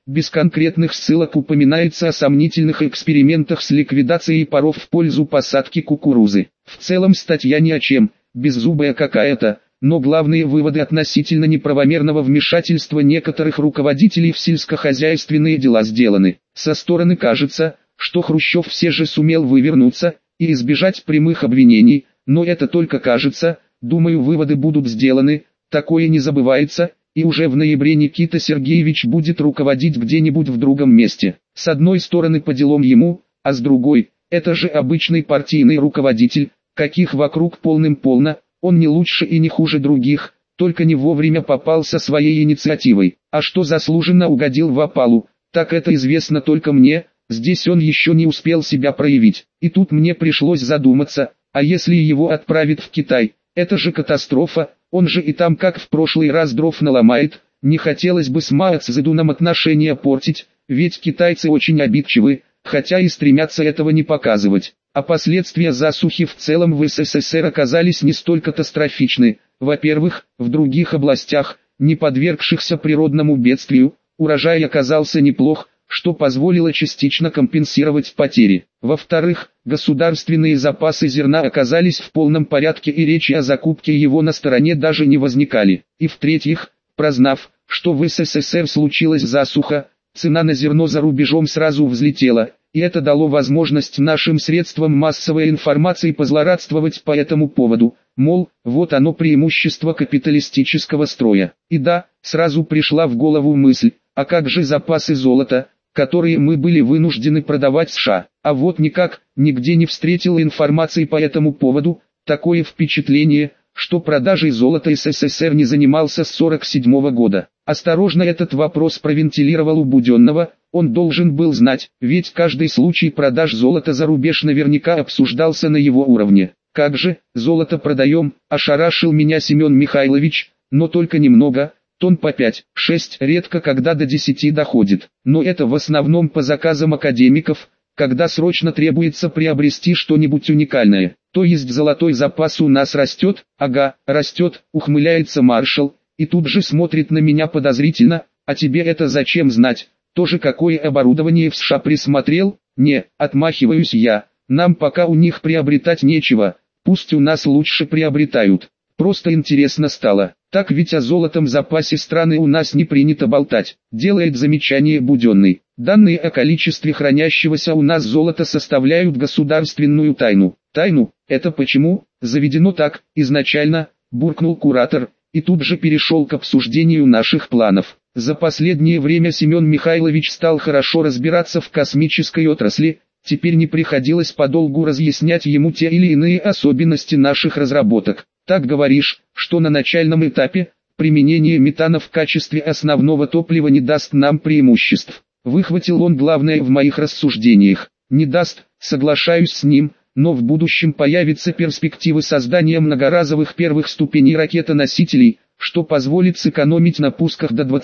без конкретных ссылок упоминается о сомнительных экспериментах с ликвидацией паров в пользу посадки кукурузы. В целом статья ни о чем, беззубая какая-то, но главные выводы относительно неправомерного вмешательства некоторых руководителей в сельскохозяйственные дела сделаны. Со стороны кажется, что Хрущев все же сумел вывернуться и избежать прямых обвинений, но это только кажется, думаю, выводы будут сделаны, такое не забывается, и уже в ноябре Никита Сергеевич будет руководить где-нибудь в другом месте. С одной стороны по делам ему, а с другой, это же обычный партийный руководитель, каких вокруг полным-полно, он не лучше и не хуже других, только не вовремя попал со своей инициативой. А что заслуженно угодил в опалу, так это известно только мне, здесь он еще не успел себя проявить. И тут мне пришлось задуматься, а если его отправят в Китай, это же катастрофа, он же и там как в прошлый раз дров наломает, не хотелось бы с Мао Цзэдуном отношения портить, ведь китайцы очень обидчивы, хотя и стремятся этого не показывать. А последствия засухи в целом в СССР оказались не столь катастрофичны. Во-первых, в других областях, не подвергшихся природному бедствию, урожай оказался неплох, что позволило частично компенсировать потери. Во-вторых, государственные запасы зерна оказались в полном порядке и речи о закупке его на стороне даже не возникали. И в-третьих, прознав, что в СССР случилась засуха, цена на зерно за рубежом сразу взлетела, и это дало возможность нашим средствам массовой информации позлорадствовать по этому поводу, мол, вот оно преимущество капиталистического строя. И да, сразу пришла в голову мысль, а как же запасы золота, которые мы были вынуждены продавать США? А вот никак, нигде не встретил информации по этому поводу, такое впечатление, что продажей золота СССР не занимался с 1947 года. Осторожно этот вопрос провентилировал у Буденного, он должен был знать, ведь каждый случай продаж золота за рубеж наверняка обсуждался на его уровне. Как же, золото продаем, ошарашил меня Семен Михайлович, но только немного, тонн по 5-6, редко когда до 10 доходит. Но это в основном по заказам академиков, когда срочно требуется приобрести что-нибудь уникальное. То есть золотой запас у нас растет? Ага, растет, ухмыляется маршал, и тут же смотрит на меня подозрительно, а тебе это зачем знать? Тоже какое оборудование в США присмотрел? Не, отмахиваюсь я, нам пока у них приобретать нечего, пусть у нас лучше приобретают. Просто интересно стало, так ведь о золотом запасе страны у нас не принято болтать, делает замечание Буденный. Данные о количестве хранящегося у нас золота составляют государственную тайну. Тайну? Это почему? Заведено так, изначально, буркнул куратор, и тут же перешел к обсуждению наших планов. За последнее время Семен Михайлович стал хорошо разбираться в космической отрасли, теперь не приходилось подолгу разъяснять ему те или иные особенности наших разработок. Так говоришь, что на начальном этапе, применение метана в качестве основного топлива не даст нам преимуществ. Выхватил он главное в моих рассуждениях. Не даст, соглашаюсь с ним, но в будущем появятся перспективы создания многоразовых первых ступеней ракетоносителей, что позволит сэкономить на пусках до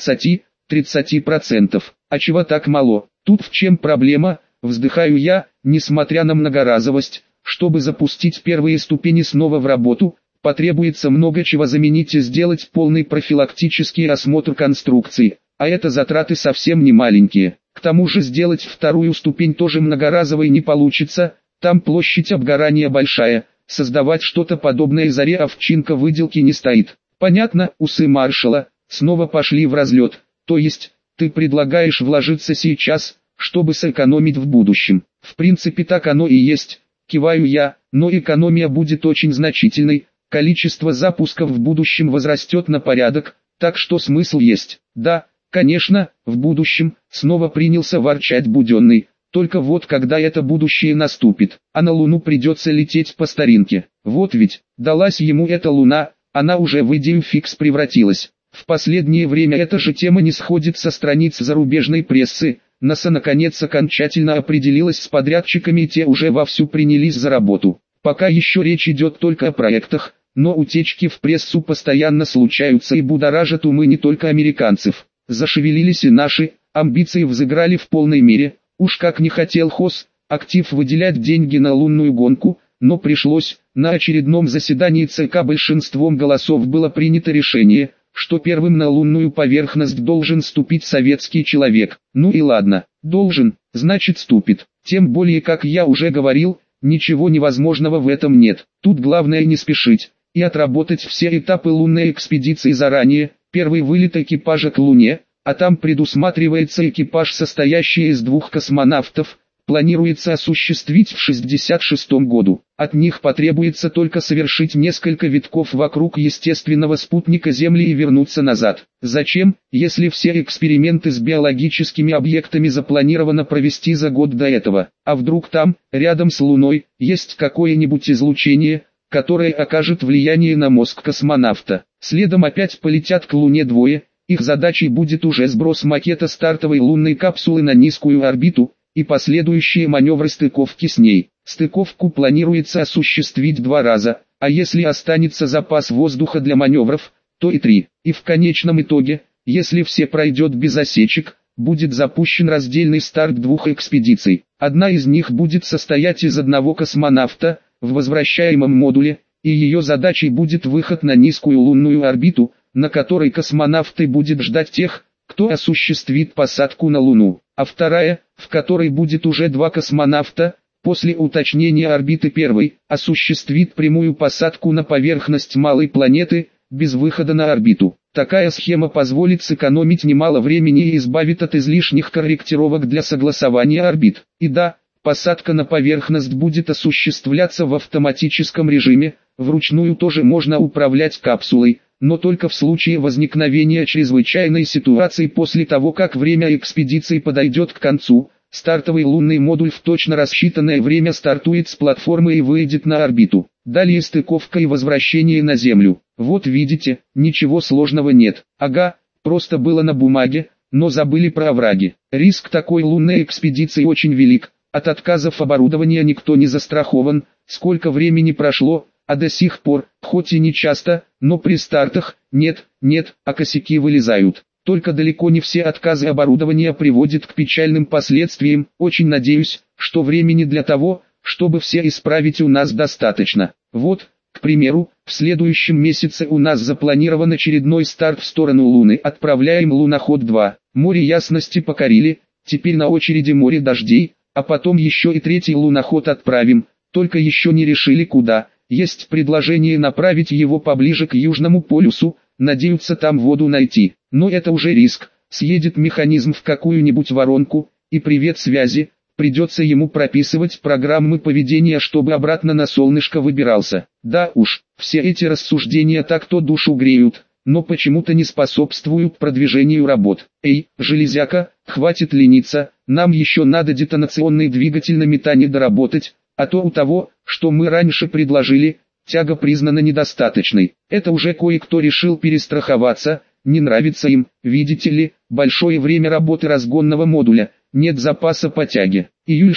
20-30%. А чего так мало? Тут в чем проблема, вздыхаю я, несмотря на многоразовость, чтобы запустить первые ступени снова в работу, потребуется много чего заменить и сделать полный профилактический осмотр конструкции, а это затраты совсем не маленькие. К тому же сделать вторую ступень тоже многоразовой не получится, там площадь обгорания большая, создавать что-то подобное заре овчинка выделки не стоит. Понятно, усы маршала снова пошли в разлет, то есть, ты предлагаешь вложиться сейчас, чтобы сэкономить в будущем. В принципе так оно и есть, киваю я, но экономия будет очень значительной, количество запусков в будущем возрастет на порядок, так что смысл есть. Да, конечно, в будущем, снова принялся ворчать Буденный, только вот когда это будущее наступит, а на Луну придется лететь по старинке. Вот ведь, далась ему эта Луна, она уже в идею фикс превратилась. В последнее время эта же тема не сходит со страниц зарубежной прессы, НАСА наконец окончательно определилась с подрядчиками и те уже вовсю принялись за работу. Пока еще речь идет только о проектах, но утечки в прессу постоянно случаются и будоражат умы не только американцев. Зашевелились и наши, амбиции взыграли в полной мере, уж как не хотел актив выделять деньги на лунную гонку, но пришлось, на очередном заседании ЦК большинством голосов было принято решение, что первым на лунную поверхность должен ступить советский человек. Ну и ладно, должен, значит ступит. Тем более, как я уже говорил, ничего невозможного в этом нет. Тут главное не спешить и отработать все этапы лунной экспедиции заранее. Первый вылет экипажа к Луне, а там предусматривается экипаж, состоящий из 2 космонавтов, планируется осуществить в 1966 году. От них потребуется только совершить несколько витков вокруг естественного спутника Земли и вернуться назад. Зачем, если все эксперименты с биологическими объектами запланировано провести за год до этого? А вдруг там, рядом с Луной, есть какое-нибудь излучение, которое окажет влияние на мозг космонавта? Следом опять полетят к Луне двое, их задачей будет уже сброс макета стартовой лунной капсулы на низкую орбиту и последующие маневры стыковки с ней. Стыковку планируется осуществить 2 раза, а если останется запас воздуха для маневров, то и 3. И в конечном итоге, если все пройдет без осечек, будет запущен раздельный старт 2 экспедиций. Одна из них будет состоять из 1 космонавта в возвращаемом модуле, и ее задачей будет выход на низкую лунную орбиту, на которой космонавты будет ждать тех, кто осуществит посадку на Луну. А вторая, в которой будет уже 2 космонавта, после уточнения орбиты первой, осуществит прямую посадку на поверхность малой планеты, без выхода на орбиту. Такая схема позволит сэкономить немало времени и избавит от излишних корректировок для согласования орбит. И да, посадка на поверхность будет осуществляться в автоматическом режиме, вручную тоже можно управлять капсулой, но только в случае возникновения чрезвычайной ситуации после того, как время экспедиции подойдет к концу. Стартовый лунный модуль в точно рассчитанное время стартует с платформы и выйдет на орбиту. Далее стыковка и возвращение на Землю. Вот видите, ничего сложного нет. Ага, просто было на бумаге, но забыли про овраги. Риск такой лунной экспедиции очень велик. От отказов оборудования никто не застрахован. Сколько времени прошло, а до сих пор, хоть и не часто, но при стартах, нет, а косяки вылезают. Только далеко не все отказы оборудования приводят к печальным последствиям. Очень надеюсь, что времени для того, чтобы все исправить, у нас достаточно. Вот, к примеру, в следующем месяце у нас запланирован очередной старт в сторону Луны. Отправляем луноход-2. Море ясности покорили, теперь на очереди море дождей, а потом еще и 3-й луноход отправим, только еще не решили куда. Есть предложение направить его поближе к Южному полюсу, надеются там воду найти. Но это уже риск, съедет механизм в какую-нибудь воронку, и привет связи, придется ему прописывать программы поведения, чтобы обратно на солнышко выбирался. Да уж, все эти рассуждения так-то душу греют, но почему-то не способствуют продвижению работ. Эй, железяка, хватит лениться, нам еще надо детонационный двигатель на метане доработать, а то у того, что мы раньше предложили, тяга признана недостаточной. Это уже кое-кто решил перестраховаться, не нравится им, видите ли, большое время работы разгонного модуля, нет запаса по тяге. Июль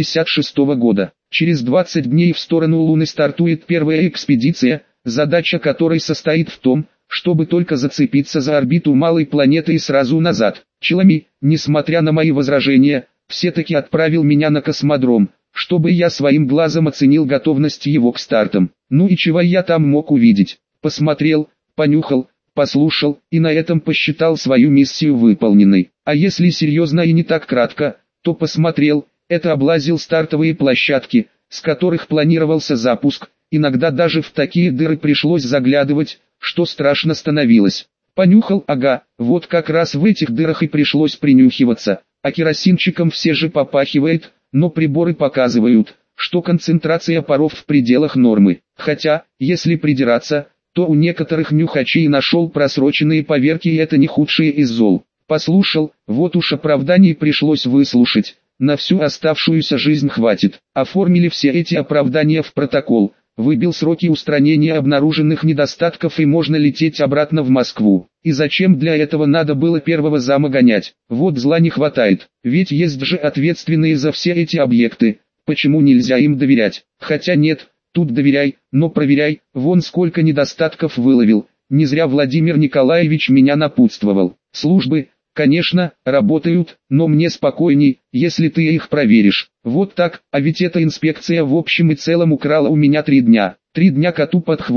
66 года. Через 20 дней в сторону Луны стартует первая экспедиция, задача которой состоит в том, чтобы только зацепиться за орбиту малой планеты и сразу назад. Челами, несмотря на мои возражения, все-таки отправил меня на космодром, чтобы я своим глазом оценил готовность его к стартам. Ну и чего я там мог увидеть? Посмотрел, понюхал, послушал и на этом посчитал свою миссию выполненной. А если серьезно и не так кратко, то посмотрел, это облазил стартовые площадки, с которых планировался запуск, иногда даже в такие дыры пришлось заглядывать, что страшно становилось. Понюхал, ага, вот как раз в этих дырах и пришлось принюхиваться, а керосинчиком все же попахивает, но приборы показывают, что концентрация паров в пределах нормы. Хотя, если придираться, то у некоторых нюхачей нашел просроченные поверки, и это не худшие из зол. Послушал, вот уж оправданий пришлось выслушать, на всю оставшуюся жизнь хватит. Оформили все эти оправдания в протокол, выбил сроки устранения обнаруженных недостатков, и можно лететь обратно в Москву. И зачем для этого надо было первого зама гонять? Вот зла не хватает, ведь есть же ответственные за все эти объекты, почему нельзя им доверять? Хотя нет, тут доверяй, но проверяй, вон сколько недостатков выловил, не зря Владимир Николаевич меня напутствовал. Службы, конечно, работают, но мне спокойней, если ты их проверишь. Вот так, а ведь эта инспекция в общем и целом украла у меня 3 дня. 3 дня коту под хвост,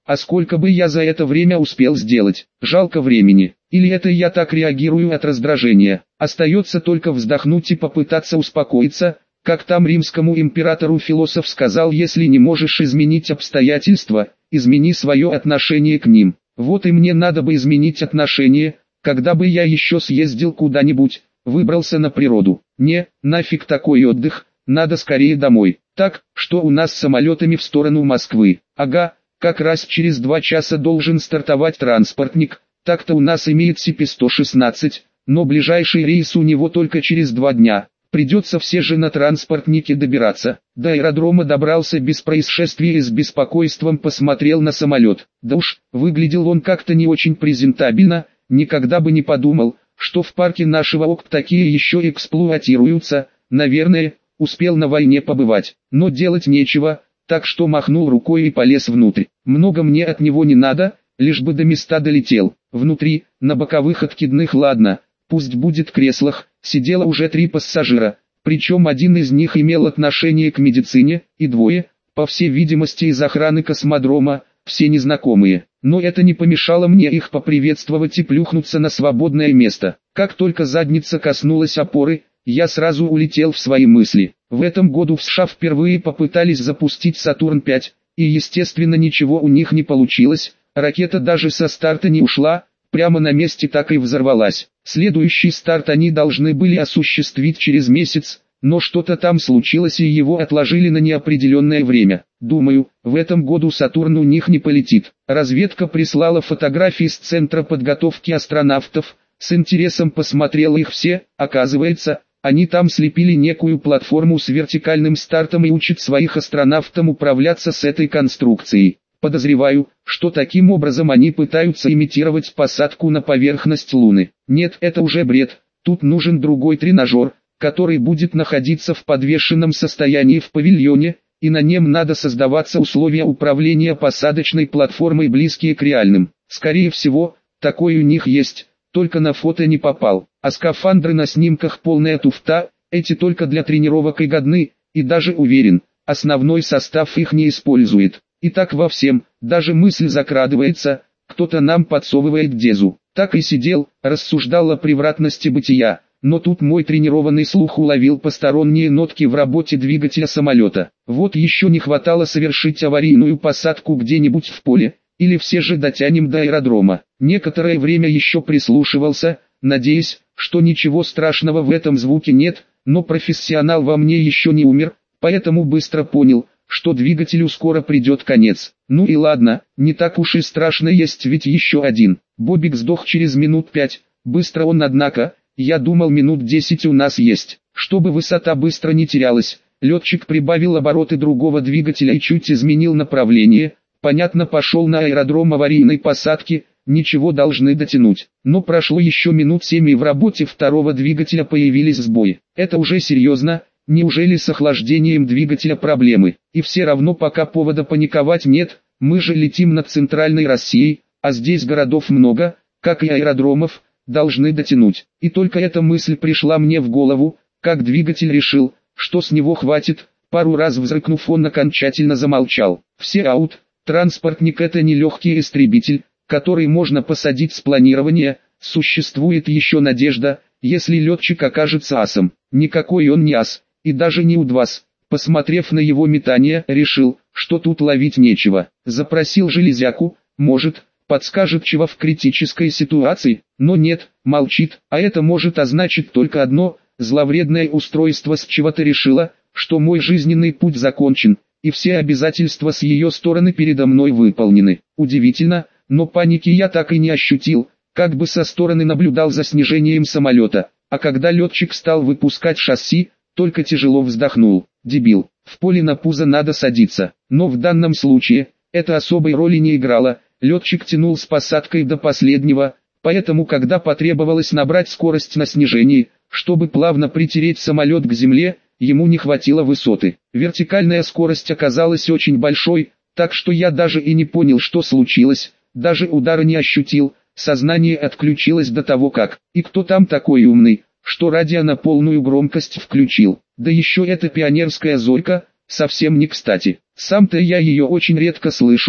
А сколько бы я за это время успел сделать? Жалко времени. Или это я так реагирую от раздражения? Остается только вздохнуть и попытаться успокоиться, как там римскому императору философ сказал: если не можешь изменить обстоятельства, измени свое отношение к ним. Вот и мне надо бы изменить отношение, когда бы я еще съездил куда-нибудь, выбрался на природу. Не, нафиг такой отдых, надо скорее домой. Так, что у нас с самолетами в сторону Москвы? Ага, как раз через 2 часа должен стартовать транспортник, так-то у нас имеет CP-116, но ближайший рейс у него только через 2 дня. Придется все же на транспортнике добираться. До аэродрома добрался без происшествий и с беспокойством посмотрел на самолет. Да уж, выглядел он как-то не очень презентабельно, никогда бы не подумал, что в парке нашего ОКП такие еще эксплуатируются. Наверное, успел на войне побывать, но делать нечего, так что махнул рукой и полез внутрь. Много мне от него не надо, лишь бы до места долетел. Внутри, на боковых откидных ладно, пусть будет креслах, сидело уже 3 пассажира, причем один из них имел отношение к медицине, и 2, по всей видимости из охраны космодрома, все незнакомые. Но это не помешало мне их поприветствовать и плюхнуться на свободное место. Как только задница коснулась опоры, я сразу улетел в свои мысли. В этом году в США впервые попытались запустить Сатурн-5, и естественно ничего у них не получилось, ракета даже со старта не ушла, прямо на месте так и взорвалась. Следующий старт они должны были осуществить через месяц, но что-то там случилось и его отложили на неопределенное время. Думаю, в этом году Сатурн у них не полетит. Разведка прислала фотографии с центра подготовки астронавтов, с интересом посмотрел их все, оказывается, они там слепили некую платформу с вертикальным стартом и учат своих астронавтам управляться с этой конструкцией. Подозреваю, что таким образом они пытаются имитировать посадку на поверхность Луны. Нет, это уже бред, тут нужен другой тренажер, который будет находиться в подвешенном состоянии в павильоне, и на нем надо создаваться условия управления посадочной платформой, близкие к реальным. Скорее всего, такой у них есть, только на фото не попал. А скафандры на снимках полная туфта, эти только для тренировок и годны, и даже уверен, основной состав их не использует. И так во всем, даже мысль закрадывается, кто-то нам подсовывает дезу. Так и сидел, рассуждал о превратности бытия, но тут мой тренированный слух уловил посторонние нотки в работе двигателя самолета. Вот еще не хватало совершить аварийную посадку где-нибудь в поле, или все же дотянем до аэродрома. Некоторое время еще прислушивался, надеясь, что ничего страшного в этом звуке нет, но профессионал во мне еще не умер, поэтому быстро понял, что двигателю скоро придет конец. Ну и ладно, не так уж и страшно, есть ведь еще один. Бобик сдох через минут 5, быстро он однако, я думал минут 10 у нас есть. Чтобы высота быстро не терялась, летчик прибавил обороты другого двигателя и чуть изменил направление, понятно, пошел на аэродром аварийной посадки, ничего должны дотянуть. Но прошло еще минут 7 и в работе второго двигателя появились сбои. Это уже серьезно. Неужели с охлаждением двигателя проблемы? И все равно пока повода паниковать нет, мы же летим над центральной Россией, а здесь городов много, как и аэродромов, должны дотянуть. И только эта мысль пришла мне в голову, как двигатель решил, что с него хватит, пару раз взрыкнув он окончательно замолчал. Все аут, транспортник это не легкий истребитель, который можно посадить с планирования, существует еще надежда, если летчик окажется асом. Никакой он не ас. И даже не УДВАС, посмотрев на его метание, решил, что тут ловить нечего. Запросил железяку, может, подскажет чего в критической ситуации, но нет, молчит, а это может означать только одно: зловредное устройство с чего-то решило, что мой жизненный путь закончен, и все обязательства с ее стороны передо мной выполнены. Удивительно, но паники я так и не ощутил, как бы со стороны наблюдал за снижением самолета, а когда летчик стал выпускать шасси, только тяжело вздохнул. Дебил, в поле на пузо надо садиться. Но в данном случае, это особой роли не играло, летчик тянул с посадкой до последнего, поэтому когда потребовалось набрать скорость на снижении, чтобы плавно притереть самолет к земле, ему не хватило высоты. Вертикальная скорость оказалась очень большой, так что я даже и не понял, что случилось, даже удара не ощутил, сознание отключилось до того как. И кто там такой умный, что радио на полную громкость включил? Да еще эта пионерская зорька, совсем не кстати. Сам-то я ее очень редко слышу,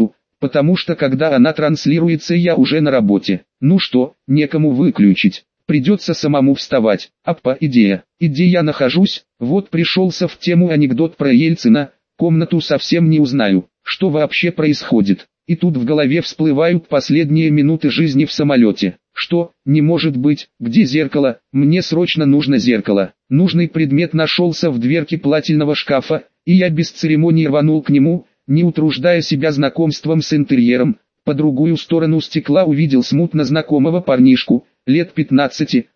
потому что когда она транслируется, я уже на работе. Ну что, некому выключить. Придется самому вставать. Аппа, идея. Где я нахожусь? Вот пришелся в тему анекдот про Ельцина. Комнату совсем не узнаю. Что вообще происходит? И тут в голове всплывают последние минуты жизни в самолете. Что? Не может быть. Где зеркало? Мне срочно нужно зеркало. Нужный предмет нашелся в дверке плательного шкафа, и я без церемонии рванул к нему, не утруждая себя знакомством с интерьером. По другую сторону стекла увидел смутно знакомого парнишку, лет 15-16,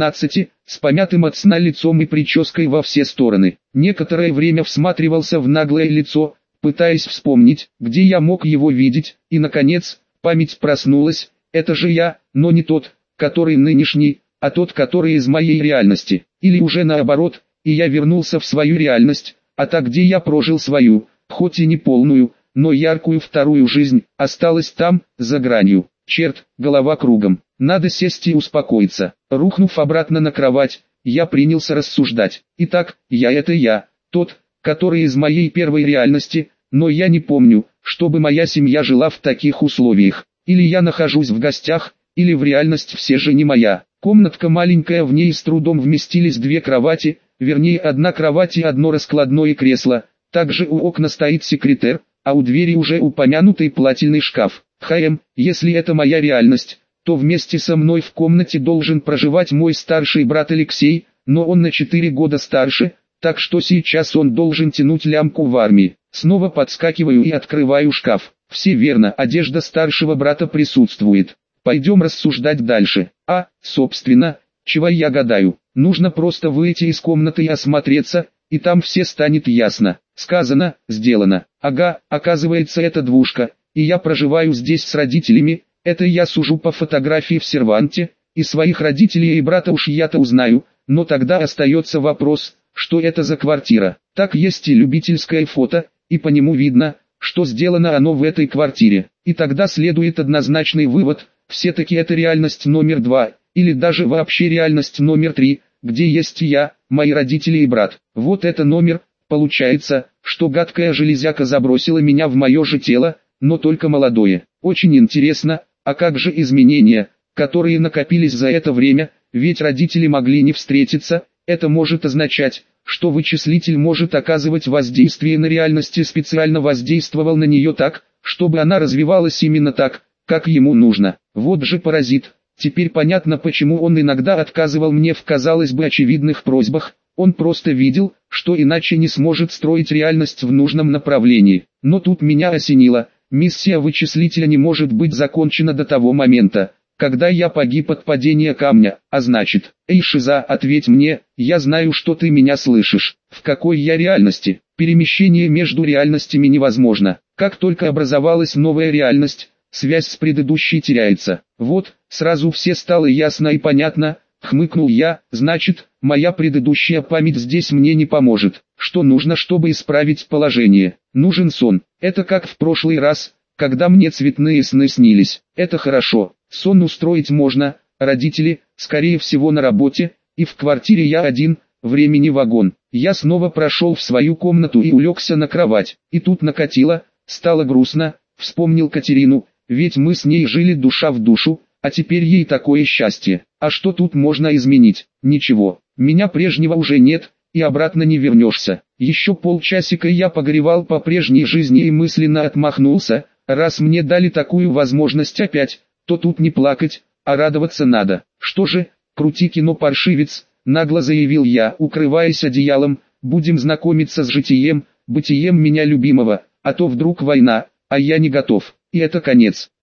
с помятым от сна лицом и прической во все стороны. Некоторое время всматривался в наглое лицо, пытаясь вспомнить, где я мог его видеть, и наконец, память проснулась. Это же я, но не тот, который нынешний, а тот, который из моей реальности. Или уже наоборот, и я вернулся в свою реальность, а та, где я прожил свою, хоть и не полную, но яркую вторую жизнь, осталась там, за гранью. Черт, голова кругом. Надо сесть и успокоиться. Рухнув обратно на кровать, я принялся рассуждать. Итак, я это я, тот, который из моей первой реальности, но я не помню, чтобы моя семья жила в таких условиях. Или я нахожусь в гостях, или в реальность все же не моя. Комнатка маленькая, в ней с трудом вместились две кровати, вернее одна кровать и одно раскладное кресло. Также у окна стоит секретер, а у двери уже упомянутый плательный шкаф. Если это моя реальность, то вместе со мной в комнате должен проживать мой старший брат Алексей, но он на 4 года старше, так что сейчас он должен тянуть лямку в армии. Снова подскакиваю и открываю шкаф. Все верно, одежда старшего брата присутствует. Пойдем рассуждать дальше. Собственно, чего я гадаю. Нужно просто выйти из комнаты и осмотреться, и там все станет ясно. Сказано, сделано. Ага, оказывается это двушка, и я проживаю здесь с родителями. Это я сужу по фотографии в серванте, и своих родителей и брата уж я-то узнаю, но тогда остается вопрос, что это за квартира. Так есть и любительское фото, и по нему видно, что сделано оно в этой квартире. И тогда следует однозначный вывод, все-таки это реальность номер 2, или даже вообще реальность номер 3, где есть я, мои родители и брат. Вот это номер. Получается, что гадкая железяка забросила меня в мое же тело, но только молодое. Очень интересно, а как же изменения, которые накопились за это время, ведь родители могли не встретиться. Это может означать, что вычислитель может оказывать воздействие на реальность и специально воздействовал на нее так, чтобы она развивалась именно так, как ему нужно. Вот же паразит. Теперь понятно, почему он иногда отказывал мне в, казалось бы, очевидных просьбах. Он просто видел, что иначе не сможет строить реальность в нужном направлении. Но тут меня осенило. Миссия вычислителя не может быть закончена до того момента, когда я погиб от падения камня, а значит, эй Шиза, ответь мне, я знаю, что ты меня слышишь. В какой я реальности? Перемещение между реальностями невозможно. Как только образовалась новая реальность, связь с предыдущей теряется. Вот, сразу все стало ясно и понятно, хмыкнул я. Значит, моя предыдущая память здесь мне не поможет. Что нужно, чтобы исправить положение? Нужен сон. Это как в прошлый раз, когда мне цветные сны снились. Это хорошо. Сон устроить можно. Родители, скорее всего, на работе, и в квартире я один, времени вагон. Я снова прошел в свою комнату и улегся на кровать. И тут накатило, стало грустно, вспомнил Катерину, ведь мы с ней жили душа в душу, а теперь ей такое счастье. А что тут можно изменить? Ничего. Меня прежнего уже нет, и обратно не вернешься. Еще полчасика я погоревал по прежней жизни и мысленно отмахнулся. Раз мне дали такую возможность опять, то тут не плакать, а радоваться надо. Что же, крути кино, паршивец, нагло заявил я, укрываясь одеялом. Будем знакомиться с житием, бытием меня любимого, а то вдруг война, а я не готов. И это конец.